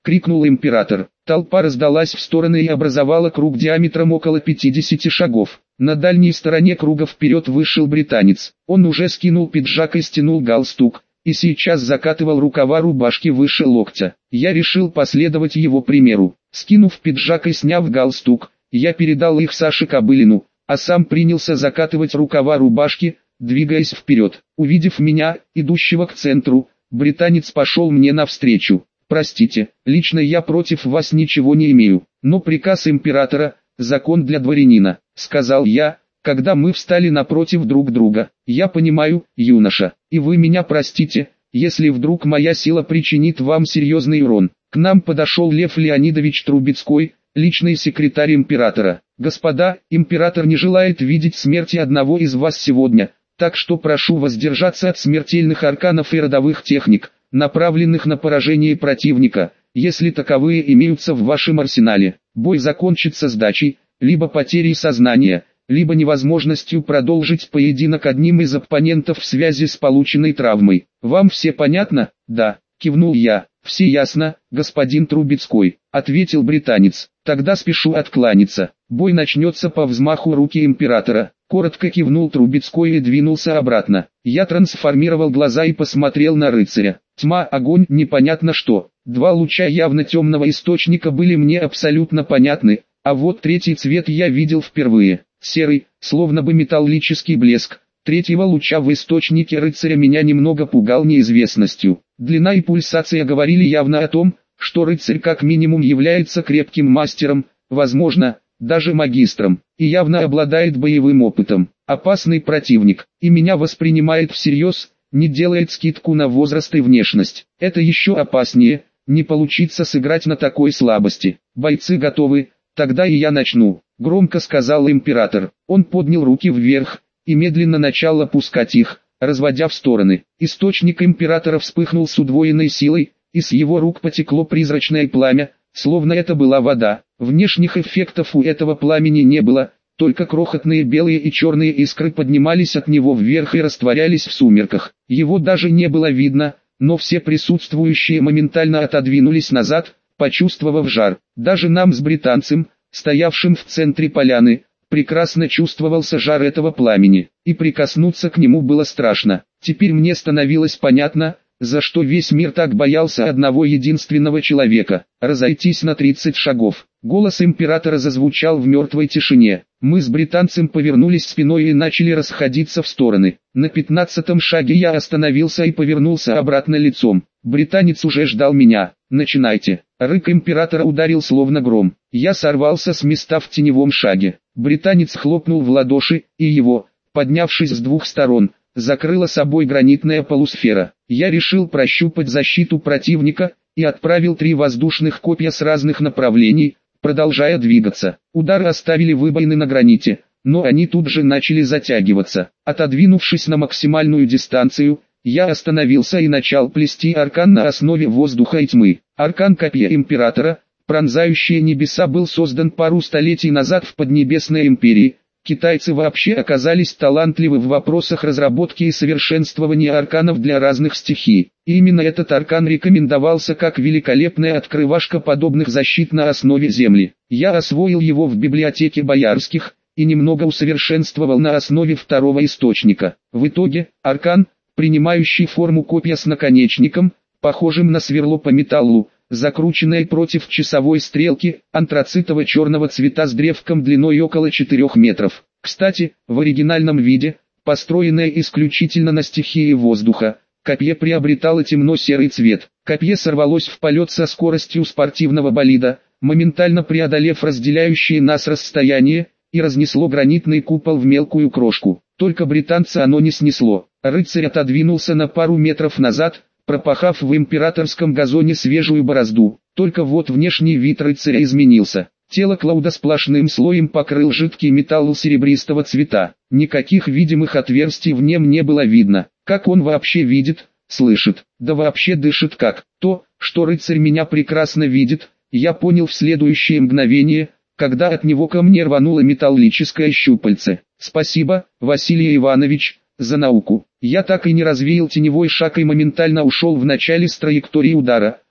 крикнул император. Толпа раздалась в стороны и образовала круг диаметром около 50 шагов. На дальней стороне круга вперед вышел британец. Он уже скинул пиджак и стянул галстук, и сейчас закатывал рукава рубашки выше локтя. Я решил последовать его примеру. Скинув пиджак и сняв галстук, я передал их Саше Кобылину, а сам принялся закатывать рукава рубашки, двигаясь вперед. Увидев меня, идущего к центру, британец пошел мне навстречу. «Простите, лично я против вас ничего не имею, но приказ императора – закон для дворянина», – сказал я, когда мы встали напротив друг друга. «Я понимаю, юноша, и вы меня простите, если вдруг моя сила причинит вам серьезный урон». К нам подошел Лев Леонидович Трубецкой, личный секретарь императора. «Господа, император не желает видеть смерти одного из вас сегодня, так что прошу воздержаться от смертельных арканов и родовых техник, направленных на поражение противника, если таковые имеются в вашем арсенале. Бой закончится сдачей, либо потерей сознания, либо невозможностью продолжить поединок одним из оппонентов в связи с полученной травмой. Вам все понятно?» «Да», кивнул я. «Все ясно, господин Трубецкой», ответил британец. «Тогда спешу откланяться. Бой начнется по взмаху руки императора». Коротко кивнул Трубецкой и двинулся обратно. Я трансформировал глаза и посмотрел на рыцаря. Тьма, огонь, непонятно что. Два луча явно темного источника были мне абсолютно понятны, а вот третий цвет я видел впервые. Серый, словно бы металлический блеск. Третьего луча в источнике рыцаря меня немного пугал неизвестностью. Длина и пульсация говорили явно о том, что рыцарь как минимум является крепким мастером, возможно, даже магистром, и явно обладает боевым опытом. Опасный противник, и меня воспринимает всерьез, не делает скидку на возраст и внешность. Это еще опаснее, не получится сыграть на такой слабости. «Бойцы готовы, тогда и я начну», — громко сказал император. Он поднял руки вверх и медленно начал опускать их, разводя в стороны. Источник императора вспыхнул с удвоенной силой, и с его рук потекло призрачное пламя, словно это была вода. Внешних эффектов у этого пламени не было, только крохотные белые и черные искры поднимались от него вверх и растворялись в сумерках. Его даже не было видно, но все присутствующие моментально отодвинулись назад, почувствовав жар. Даже нам с британцем, стоявшим в центре поляны, прекрасно чувствовался жар этого пламени, и прикоснуться к нему было страшно. Теперь мне становилось понятно, за что весь мир так боялся одного единственного человека. «Разойтись на 30 шагов». Голос императора зазвучал в мертвой тишине. Мы с британцем повернулись спиной и начали расходиться в стороны. На 15-м шаге я остановился и повернулся обратно лицом. Британец уже ждал меня. «Начинайте». Рык императора ударил словно гром. Я сорвался с места в теневом шаге. Британец хлопнул в ладоши, и его, поднявшись с двух сторон, закрыла собой гранитная полусфера. Я решил прощупать защиту противника, и отправил 3 воздушных копья с разных направлений, продолжая двигаться. Удары оставили выбоины на граните, но они тут же начали затягиваться. Отодвинувшись на максимальную дистанцию, я остановился и начал плести аркан на основе воздуха и тьмы. Аркан копья императора, пронзающие небеса, был создан пару столетий назад в Поднебесной империи. Китайцы вообще оказались талантливы в вопросах разработки и совершенствования арканов для разных стихий. И именно этот аркан рекомендовался как великолепная открывашка подобных защит на основе земли. Я освоил его в библиотеке Боярских и немного усовершенствовал на основе второго источника. В итоге, аркан, принимающий форму копья с наконечником, похожим на сверло по металлу, закрученной против часовой стрелки, антрацитово-черного цвета с древком длиной около 4 метров. Кстати, в оригинальном виде, построенное исключительно на стихии воздуха, копье приобретало темно-серый цвет. Копье сорвалось в полет со скоростью спортивного болида, моментально преодолев разделяющие нас расстояние, и разнесло гранитный купол в мелкую крошку. Только британца оно не снесло. Рыцарь отодвинулся на пару метров назад, пропахав в императорском газоне свежую борозду. Только вот внешний вид рыцаря изменился. Тело Клауда сплошным слоем покрыл жидкий металл серебристого цвета. Никаких видимых отверстий в нем не было видно. Как он вообще видит, слышит, да вообще дышит как? То, что рыцарь меня прекрасно видит, я понял в следующее мгновение, когда от него ко мне рвануло металлическое щупальце. Спасибо, Василий Иванович, за науку. Я так и не развеял теневой шаг и моментально ушел в начале с траектории удара,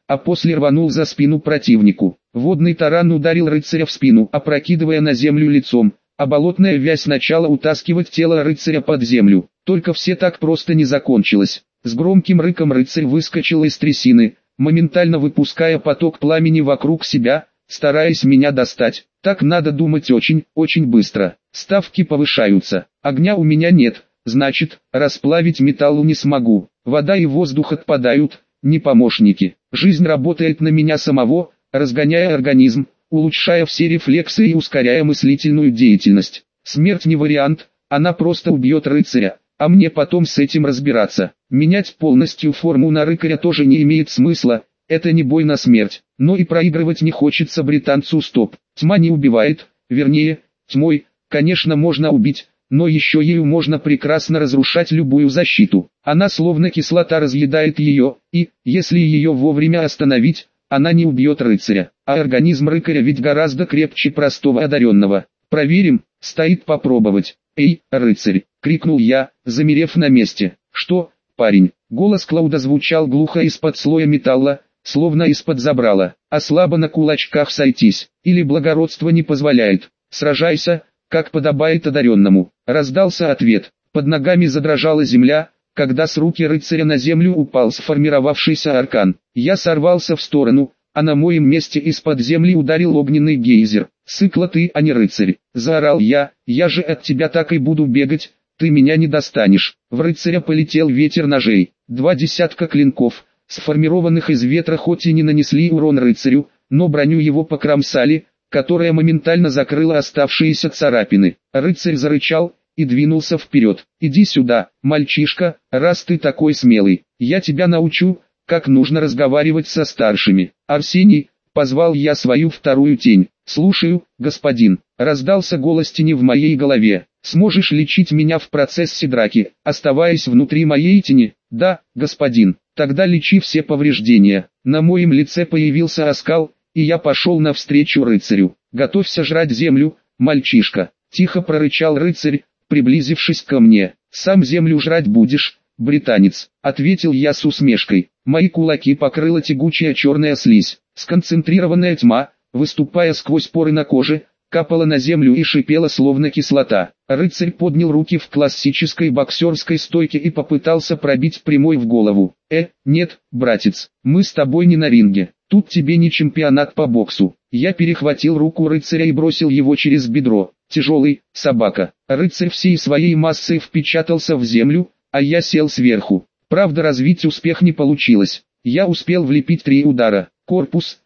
а после рванул за спину противнику. Водный таран ударил рыцаря в спину, опрокидывая на землю лицом, а болотная вязь начала утаскивать тело рыцаря под землю. Только все так просто не закончилось. С громким рыком рыцарь выскочил из трясины, моментально выпуская поток пламени вокруг себя, стараясь меня достать. Так надо думать очень, очень быстро. Ставки повышаются. Огня у меня нет, значит, расплавить металлу не смогу. Вода и воздух отпадают, не помощники. Жизнь работает на меня самого, разгоняя организм, улучшая все рефлексы и ускоряя мыслительную деятельность. Смерть не вариант, она просто убьет рыцаря, а мне потом с этим разбираться. Менять полностью форму на рыкаря тоже не имеет смысла, это не бой на смерть. Но и проигрывать не хочется британцу. Стоп. Тьма не убивает, вернее, тьмой, конечно, можно убить, но еще ею можно прекрасно разрушать любую защиту. Она словно кислота разъедает ее, и, если ее вовремя остановить, она не убьет рыцаря. А организм рыкаря ведь гораздо крепче простого одаренного. Проверим, стоит попробовать. «Эй, рыцарь!» — крикнул я, замерев на месте. «Что, парень?» Голос Клауда звучал глухо из-под слоя металла, словно из-под забрала. «А слабо на кулачках сойтись, или благородство не позволяет. Сражайся, как подобает одаренному». Раздался ответ. Под ногами задрожала земля, когда с руки рыцаря на землю упал сформировавшийся аркан. Я сорвался в сторону, а на моем месте из-под земли ударил огненный гейзер. «Сыкла ты, а не рыцарь!» — заорал я же от тебя так и буду бегать, ты меня не достанешь. В рыцаря полетел ветер ножей. 2 десятка клинков, сформированных из ветра, хоть и не нанесли урон рыцарю, но броню его покромсали, которая моментально закрыла оставшиеся царапины. Рыцарь зарычал и двинулся вперед. «Иди сюда, мальчишка, раз ты такой смелый, я тебя научу, как нужно разговаривать со старшими». «Арсений», — позвал я свою вторую тень. «Слушаю, господин», — раздался голос тени в моей голове. «Сможешь лечить меня в процессе драки, оставаясь внутри моей тени?» «Да, господин». «Тогда лечи все повреждения». На моем лице появился оскал, и я пошел навстречу рыцарю. «Готовься жрать землю, мальчишка», — тихо прорычал рыцарь, приблизившись ко мне. «Сам землю жрать будешь, британец», — ответил я с усмешкой. Мои кулаки покрыла тягучая черная слизь. Сконцентрированная тьма, выступая сквозь поры на коже, капала на землю и шипела словно кислота. Рыцарь поднял руки в классической боксерской стойке и попытался пробить прямой в голову. Нет, братец, мы с тобой не на ринге, тут тебе не чемпионат по боксу». Я перехватил руку рыцаря и бросил его через бедро. «Тяжелый, собака». Рыцарь всей своей массой впечатался в землю, а я сел сверху. Правда, развить успех не получилось. Я успел влепить 3 удара. Корпус,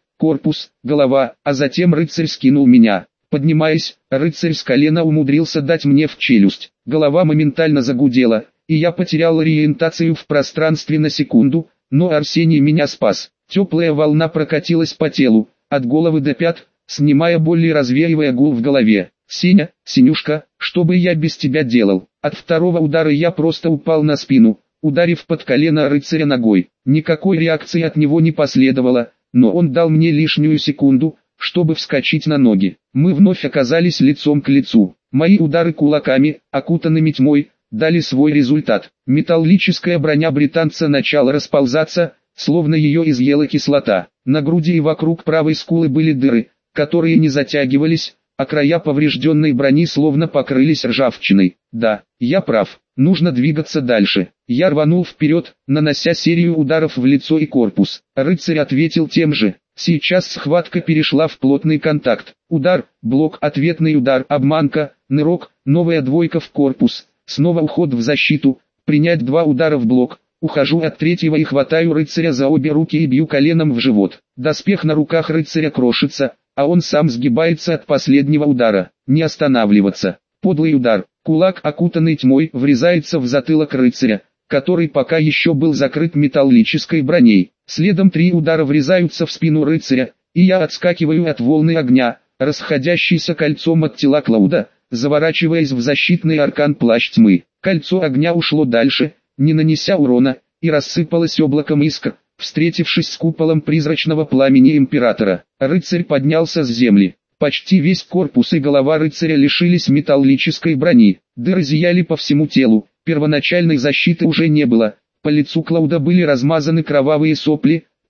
голова, а затем рыцарь скинул меня. Поднимаясь, рыцарь с колена умудрился дать мне в челюсть. Голова моментально загудела, и я потерял ориентацию в пространстве на секунду, но Арсений меня спас. Теплая волна прокатилась по телу, от головы до пят, снимая боль и развеивая гул в голове. «Сеня, Сенюшка, что бы я без тебя делал?» От второго удара я просто упал на спину, ударив под колено рыцаря ногой. Никакой реакции от него не последовало, но он дал мне лишнюю секунду, чтобы вскочить на ноги. Мы вновь оказались лицом к лицу. Мои удары кулаками, окутанными тьмой, дали свой результат. Металлическая броня британца начала расползаться, словно ее изъела кислота. На груди и вокруг правой скулы были дыры, которые не затягивались, а края поврежденной брони словно покрылись ржавчиной. Да, я прав, нужно двигаться дальше. Я рванул вперед, нанося серию ударов в лицо и корпус. Рыцарь ответил тем же. Сейчас схватка перешла в плотный контакт. Удар, блок, ответный удар, обманка, нырок, новая двойка в корпус, снова уход в защиту, принять 2 удара в блок. Ухожу от третьего и хватаю рыцаря за обе руки и бью коленом в живот. Доспех на руках рыцаря крошится, а он сам сгибается от последнего удара. Не останавливаться. Подлый удар. Кулак, окутанный тьмой, врезается в затылок рыцаря, который пока еще был закрыт металлической броней. Следом 3 удара врезаются в спину рыцаря, и я отскакиваю от волны огня, расходящейся кольцом от тела Клауда, заворачиваясь в защитный аркан плащ тьмы. Кольцо огня ушло дальше, не нанеся урона, и рассыпалось облаком искр, встретившись с куполом призрачного пламени Императора. Рыцарь поднялся с земли. Почти весь корпус и голова рыцаря лишились металлической брони. Дыры зияли по всему телу, первоначальной защиты уже не было. По лицу Клауда были размазаны кровавые сопли,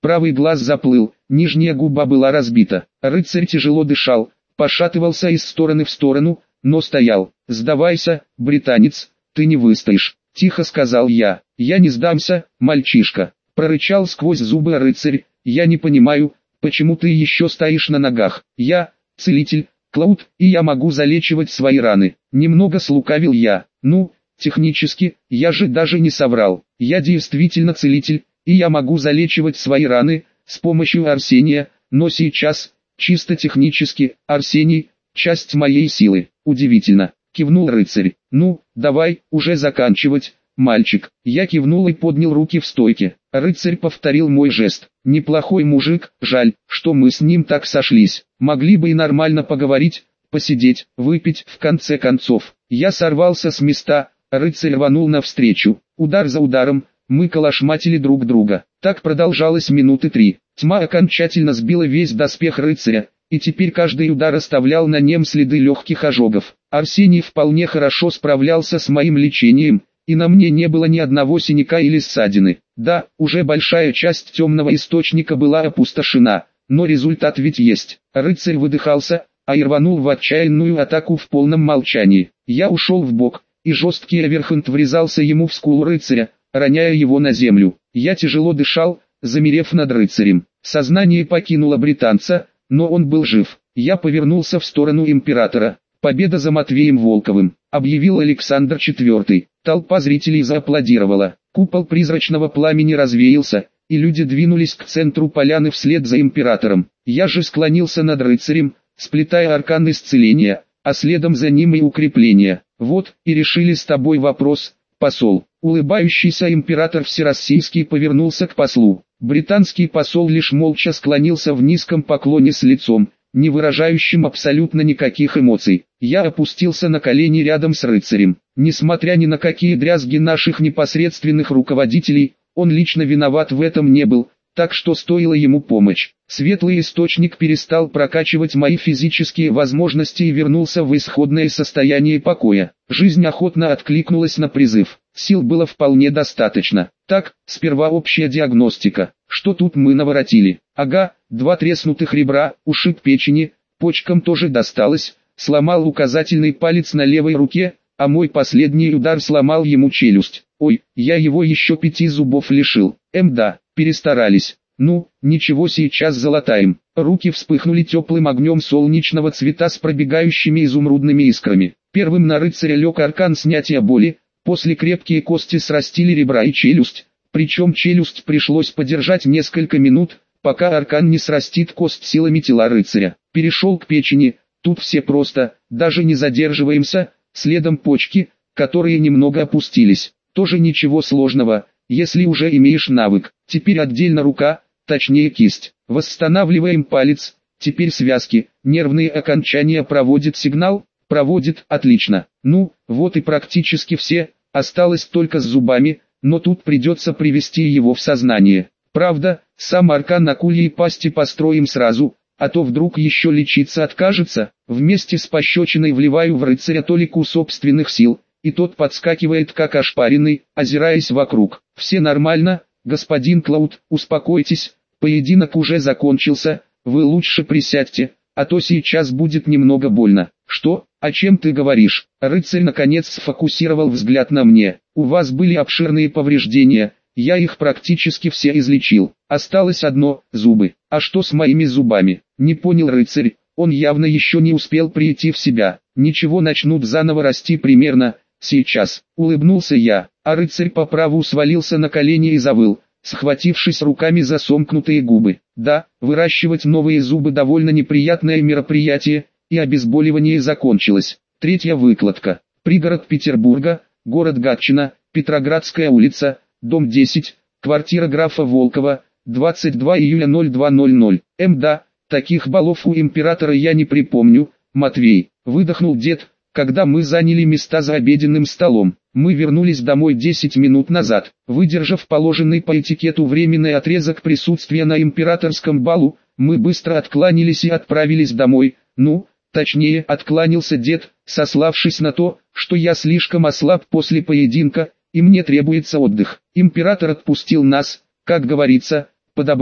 правый глаз заплыл, нижняя губа была разбита. Рыцарь тяжело дышал, пошатывался из стороны в сторону, но стоял. «Сдавайся, британец, ты не выстоишь», — тихо сказал я. «Я не сдамся, мальчишка», — прорычал сквозь зубы рыцарь. «Я не понимаю, почему ты еще стоишь на ногах? Я целитель, Клауд, и я могу залечивать свои раны». Немного слукавил я. «Ну, технически, я же даже не соврал. Я действительно целитель, и я могу залечивать свои раны с помощью Арсения, но сейчас, чисто технически, Арсений — часть моей силы». «Удивительно», — кивнул рыцарь. «Ну, давай, уже заканчивать, мальчик». Я кивнул и поднял руки в стойке. Рыцарь повторил мой жест. «Неплохой мужик, жаль, что мы с ним так сошлись. Могли бы и нормально поговорить, посидеть, выпить, в конце концов». Я сорвался с места, рыцарь рванул навстречу. Удар за ударом, мы калашматили друг друга. Так продолжалось минуты 3. Тьма окончательно сбила весь доспех рыцаря, и теперь каждый удар оставлял на нем следы легких ожогов. Арсений вполне хорошо справлялся с моим лечением, и на мне не было ни одного синяка или ссадины. Да, уже большая часть темного источника была опустошена, но результат ведь есть. Рыцарь выдыхался, а и рванул в отчаянную атаку в полном молчании. Я ушел в бок, и жесткий оверхенд врезался ему в скулу рыцаря, роняя его на землю. Я тяжело дышал, замерев над рыцарем. Сознание покинуло британца, но он был жив. Я повернулся в сторону императора. «Победа за Матвеем Волковым», — объявил Александр IV. Толпа зрителей зааплодировала. Купол призрачного пламени развеялся, и люди двинулись к центру поляны вслед за императором. Я же склонился над рыцарем, сплетая аркан исцеления, а следом за ним и укрепления. «Вот, и решили с тобой вопрос, посол». Улыбающийся император Всероссийский повернулся к послу. Британский посол лишь молча склонился в низком поклоне с лицом, не выражающим абсолютно никаких эмоций. Я опустился на колени рядом с рыцарем. Несмотря ни на какие дрязги наших непосредственных руководителей, он лично виноват в этом не был, так что стоила ему помощь. Светлый источник перестал прокачивать мои физические возможности и вернулся в исходное состояние покоя. Жизнь охотно откликнулась на призыв. Сил было вполне достаточно. Так, сперва общая диагностика. Что тут мы наворотили? Ага, 2 треснутых ребра, ушиб печени, почкам тоже досталось, сломал указательный палец на левой руке, а мой последний удар сломал ему челюсть. Ой, я его еще 5 зубов лишил. Да, перестарались. Ну, ничего, сейчас залатаем. Руки вспыхнули теплым огнем солнечного цвета с пробегающими изумрудными искрами. Первым на рыцаря лег аркан снятия боли, после крепкие кости срастили ребра и челюсть, причем челюсть пришлось подержать несколько минут, пока аркан не срастит кость силами тела рыцаря. Перешел к печени, тут все просто, даже не задерживаемся, следом почки, которые немного опустились. Тоже ничего сложного, если уже имеешь навык. Теперь отдельно рука, точнее кисть. Восстанавливаем палец, теперь связки, нервные окончания проводит сигнал, проводит, отлично. Ну, вот и практически все, осталось только с зубами, но тут придется привести его в сознание. Правда, сам аркан акульей пасти построим сразу, а то вдруг еще лечиться откажется. Вместе с пощечиной вливаю в рыцаря толику собственных сил, и тот подскакивает как ошпаренный, озираясь вокруг. «Все нормально, господин Клауд, успокойтесь, поединок уже закончился, вы лучше присядьте, а то сейчас будет немного больно». «Что? О чем ты говоришь?» Рыцарь наконец сфокусировал взгляд на мне. «У вас были обширные повреждения, я их практически все излечил. Осталось одно – зубы. А что с моими зубами?» Не понял рыцарь, он явно еще не успел прийти в себя. «Ничего, начнут заново расти примерно сейчас», – улыбнулся я, а рыцарь по праву свалился на колени и завыл, схватившись руками за сомкнутые губы. Да, выращивать новые зубы довольно неприятное мероприятие, и обезболивание закончилось. 3-я выкладка. Пригород Петербурга, город Гатчина, Петроградская улица, дом 10, квартира графа Волкова, 22 июля 02:00. Да, таких балов у императора я не припомню, Матвей, выдохнул дед, когда мы заняли места за обеденным столом. Мы вернулись домой 10 минут назад. Выдержав положенный по этикету временный отрезок присутствия на императорском балу, мы быстро откланялись и отправились домой. Ну, точнее, откланялся дед, сославшись на то, что я слишком ослаб после поединка, и мне требуется отдых. Император отпустил нас, как говорится, по добру,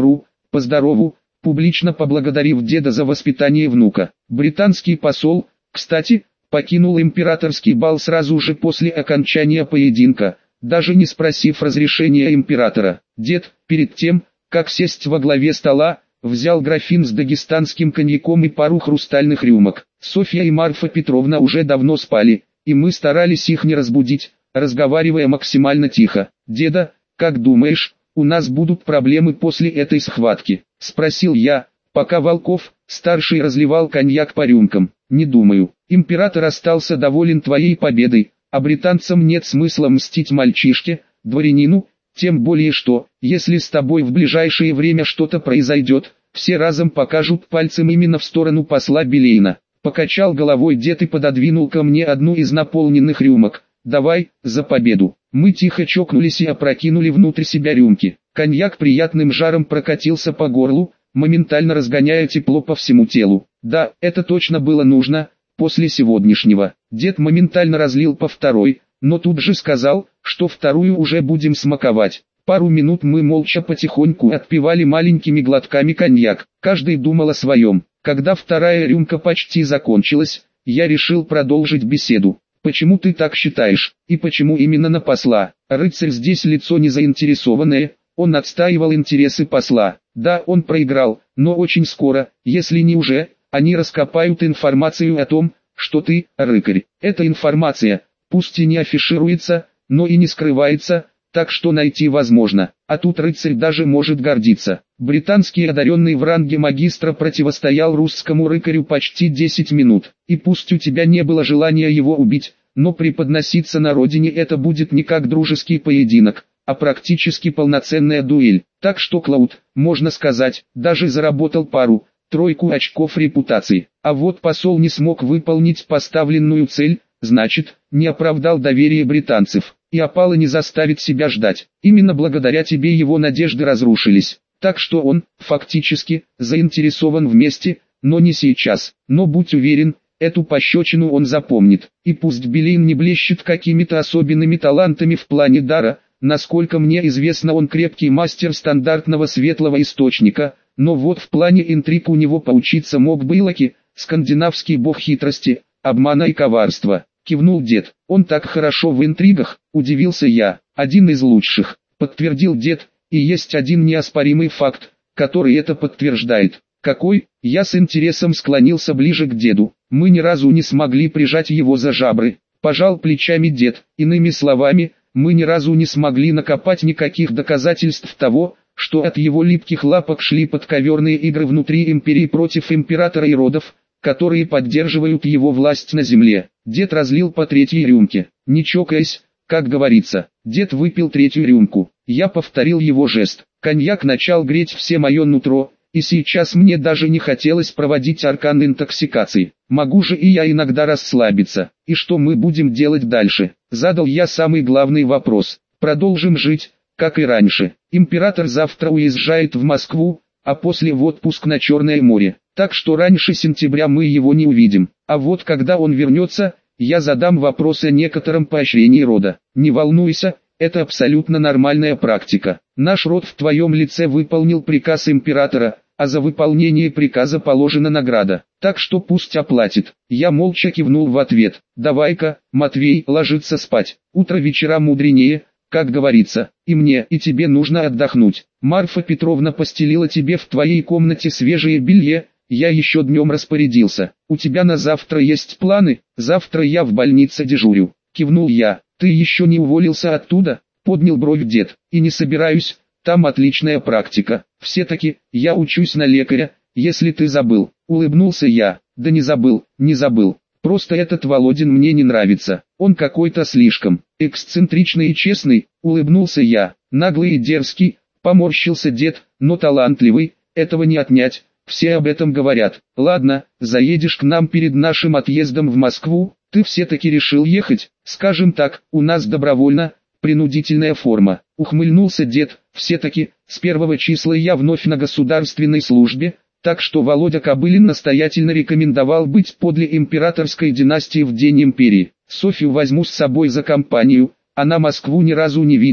поздорову, публично поблагодарив деда за воспитание внука. Британский посол, кстати, покинул императорский бал сразу же после окончания поединка, даже не спросив разрешения императора. Дед, перед тем, как сесть во главе стола, взял графин с дагестанским коньяком и пару хрустальных рюмок. Софья и Марфа Петровна уже давно спали, и мы старались их не разбудить, разговаривая максимально тихо. «Деда, как думаешь, у нас будут проблемы после этой схватки?» — спросил я, пока Волков, старший, разливал коньяк по рюмкам. «Не думаю. Император остался доволен твоей победой, а британцам нет смысла мстить мальчишке, дворянину, тем более что, если с тобой в ближайшее время что-то произойдет, все разом покажут пальцем именно в сторону посла Белейна». Покачал головой дед и пододвинул ко мне одну из наполненных рюмок. «Давай, за победу». Мы тихо чокнулись и опрокинули внутрь себя рюмки. Коньяк приятным жаром прокатился по горлу, моментально разгоняя тепло по всему телу. Да, это точно было нужно, после сегодняшнего. Дед моментально разлил по второй, но тут же сказал, что вторую уже будем смаковать. Пару минут мы молча потихоньку отпивали маленькими глотками коньяк. Каждый думал о своем. Когда вторая рюмка почти закончилась, я решил продолжить беседу. «Почему ты так считаешь? И почему именно на посла?» Рыцарь здесь лицо не заинтересованное, он отстаивал интересы посла. Да, он проиграл, но очень скоро, если не уже, они раскопают информацию о том, что ты, рыкарь. Эта информация, пусть и не афишируется, но и не скрывается, так что найти возможно. А тут рыцарь даже может гордиться. Британский одаренный в ранге магистра противостоял русскому рыкарю почти 10 минут. И пусть у тебя не было желания его убить, но преподноситься на родине это будет не как дружеский поединок, а практически полноценная дуэль. Так что Клауд, можно сказать, даже заработал пару-тройку очков репутации. А вот посол не смог выполнить поставленную цель, значит, не оправдал доверие британцев. И опала не заставит себя ждать. Именно благодаря тебе его надежды разрушились. Так что он, фактически, заинтересован в мести, но не сейчас. Но будь уверен, эту пощечину он запомнит. И пусть Белейн не блещет какими-то особенными талантами в плане дара, насколько мне известно, он крепкий мастер стандартного светлого источника, но вот в плане интриг у него поучиться мог бы Илоки, скандинавский бог хитрости, обмана и коварства. Кивнул дед. «Он так хорошо в интригах», — удивился я. «Один из лучших», — подтвердил дед, — «и есть один неоспоримый факт, который это подтверждает». «Какой?» Я с интересом склонился ближе к деду. «Мы ни разу не смогли прижать его за жабры», — пожал плечами дед. «Иными словами, мы ни разу не смогли накопать никаких доказательств того, что от его липких лапок шли подковерные игры внутри империи против императора и родов, которые поддерживают его власть на земле». Дед разлил по третьей рюмке, не чокаясь, как говорится. Дед выпил третью рюмку. Я повторил его жест. Коньяк начал греть все мое нутро, и сейчас мне даже не хотелось проводить аркан интоксикации. Могу же и я иногда расслабиться. «И что мы будем делать дальше?» Задал я самый главный вопрос. «Продолжим жить, как и раньше. Император завтра уезжает в Москву, а после в отпуск на Черное море. Так что раньше сентября мы его не увидим. А вот когда он вернется, я задам вопрос о некотором поощрении рода. Не волнуйся, это абсолютно нормальная практика. Наш род в твоем лице выполнил приказ императора, а за выполнение приказа положена награда. Так что пусть оплатит». Я молча кивнул в ответ. «Давай-ка, Матвей, ложиться спать. Утро вечера мудренее, как говорится, и мне, и тебе нужно отдохнуть. Марфа Петровна постелила тебе в твоей комнате свежее белье, я еще днем распорядился. У тебя на завтра есть планы?» «Завтра я в больнице дежурю», кивнул я. «Ты еще не уволился оттуда?» Поднял бровь дед. «И не собираюсь, там отличная практика. Все-таки, я учусь на лекаря, если ты забыл». Улыбнулся я. «Да не забыл, не забыл. Просто этот Володин мне не нравится. Он какой-то слишком эксцентричный и честный», улыбнулся я. «Наглый и дерзкий», поморщился дед, «но талантливый, этого не отнять, все об этом говорят. Ладно, заедешь к нам перед нашим отъездом в Москву, ты все-таки решил ехать, скажем так, у нас добровольно, принудительная форма». Ухмыльнулся дед, «все-таки, с 1 числа я вновь на государственной службе, так что Володя Кобылин настоятельно рекомендовал быть подле императорской династии в день империи. Софью возьму с собой за компанию, она Москву ни разу не видела,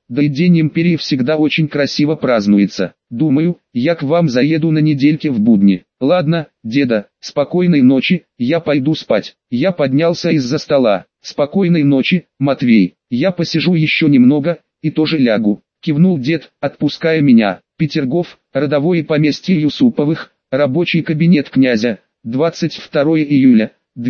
да и День империи всегда очень красиво празднуется. Думаю, я к вам заеду на недельке в будни. Ладно, деда, спокойной ночи, я пойду спать. Я поднялся из-за стола. Спокойной ночи, Матвей, я посижу еще немного, и тоже лягу. Кивнул дед, отпуская меня. Петергоф, родовое поместье Юсуповых, рабочий кабинет князя, 22 июля,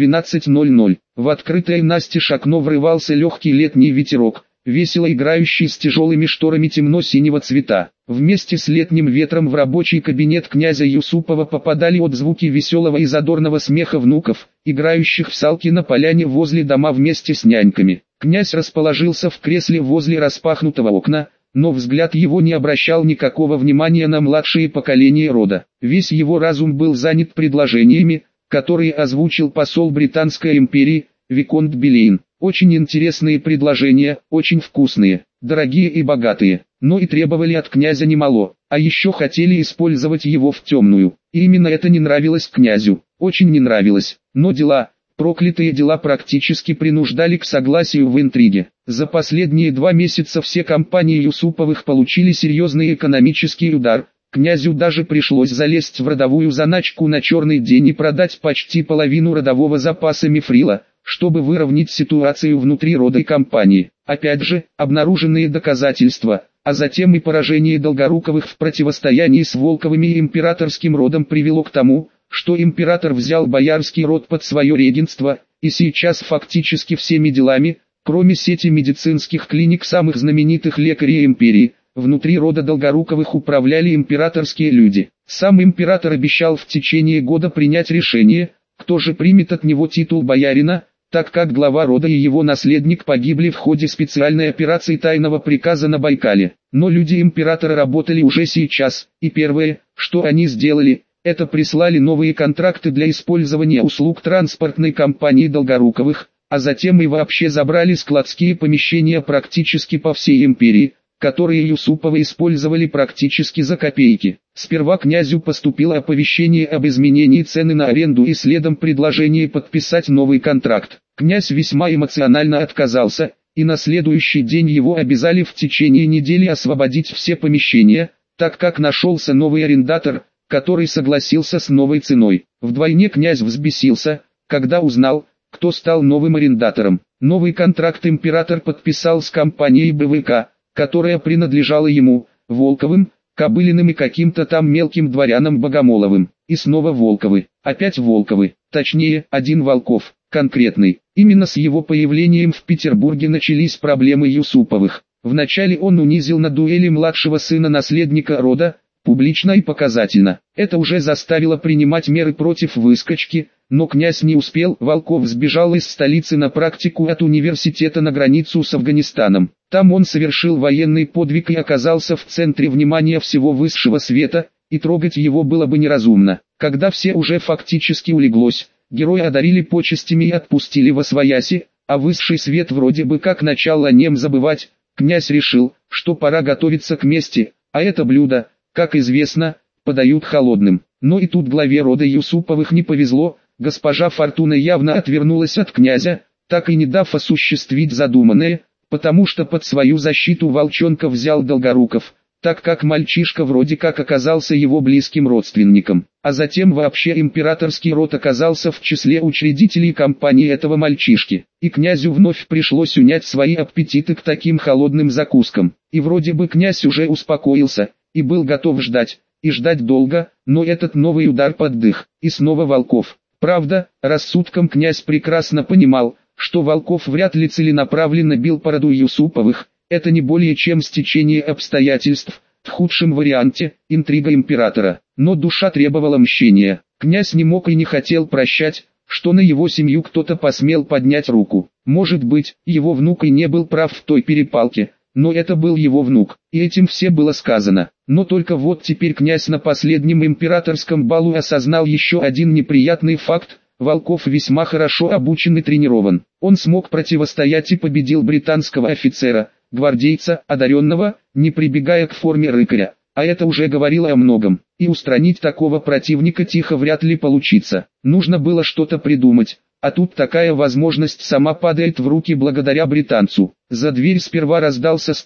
12:00. В открытое настежь окно врывался легкий летний ветерок, весело играющий с тяжелыми шторами темно-синего цвета. Вместе с летним ветром в рабочий кабинет князя Юсупова попадали отзвуки веселого и задорного смеха внуков, играющих в салки на поляне возле дома вместе с няньками. Князь расположился в кресле возле распахнутого окна, но взгляд его не обращал никакого внимания на младшие поколения рода. Весь его разум был занят предложениями, которые озвучил посол Британской империи, Виконт Билейн. Очень интересные предложения, очень вкусные, дорогие и богатые, но и требовали от князя немало, а еще хотели использовать его в темную. И именно это не нравилось князю, очень не нравилось, но дела, проклятые дела практически принуждали к согласию в интриге. За последние 2 месяца все компании Юсуповых получили серьезный экономический удар. Князю даже пришлось залезть в родовую заначку на черный день и продать почти половину родового запаса мифрила, чтобы выровнять ситуацию внутри рода и компании. Опять же, обнаруженные доказательства, а затем и поражение Долгоруковых в противостоянии с Волковыми и императорским родом привело к тому, что император взял боярский род под свое регентство, и сейчас фактически всеми делами, кроме сети медицинских клиник самых знаменитых лекарей империи, внутри рода Долгоруковых управляли императорские люди. Сам император обещал в течение года принять решение, кто же примет от него титул боярина, так как глава рода и его наследник погибли в ходе специальной операции тайного приказа на Байкале. Но люди императора работали уже сейчас, и первое, что они сделали, это прислали новые контракты для использования услуг транспортной компании Долгоруковых, а затем и вообще забрали складские помещения практически по всей империи, которые Юсуповы использовали практически за копейки. Сперва князю поступило оповещение об изменении цены на аренду и следом предложение подписать новый контракт. Князь весьма эмоционально отказался, и на следующий день его обязали в течение недели освободить все помещения, так как нашелся новый арендатор, который согласился с новой ценой. Вдвойне князь взбесился, когда узнал, кто стал новым арендатором. Новый контракт император подписал с компанией БВК, которая принадлежала ему, Волковым, Кобылиным и каким-то там мелким дворянам Богомоловым. И снова Волковы, опять Волковы, точнее, один Волков, конкретный. Именно с его появлением в Петербурге начались проблемы Юсуповых. Вначале он унизил на дуэли младшего сына наследника рода, публично и показательно. Это уже заставило принимать меры против выскочки, но князь не успел. Волков сбежал из столицы на практику от университета на границу с Афганистаном. Там он совершил военный подвиг и оказался в центре внимания всего высшего света, и трогать его было бы неразумно. Когда все уже фактически улеглось, героя одарили почестями и отпустили восвояси, а высший свет вроде бы как начал о нем забывать. Князь решил, что пора готовиться к мести, а это блюдо, как известно, подают холодным. Но и тут главе рода Юсуповых не повезло, госпожа Фортуна явно отвернулась от князя, так и не дав осуществить задуманное, потому что под свою защиту волчонка взял Долгоруков, так как мальчишка вроде как оказался его близким родственником. А затем вообще императорский род оказался в числе учредителей компании этого мальчишки. И князю вновь пришлось унять свои аппетиты к таким холодным закускам. И вроде бы князь уже успокоился, и был готов ждать, и ждать долго, но этот новый удар под дых, и снова Волков. Правда, рассудком князь прекрасно понимал, что Волков вряд ли целенаправленно бил по роду Юсуповых, это не более чем стечение обстоятельств, в худшем варианте, интрига императора. Но душа требовала мщения, князь не мог и не хотел прощать, что на его семью кто-то посмел поднять руку. Может быть, его внук и не был прав в той перепалке, но это был его внук, и этим все было сказано. Но только вот теперь князь на последнем императорском балу осознал еще один неприятный факт: Волков весьма хорошо обучен и тренирован. Он смог противостоять и победил британского офицера, гвардейца, одаренного, не прибегая к форме рыкаря. А это уже говорило о многом, и устранить такого противника тихо вряд ли получится. Нужно было что-то придумать, а тут такая возможность сама падает в руки благодаря британцу. За дверь сперва раздался стук,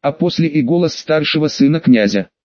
а после и голос старшего сына князя.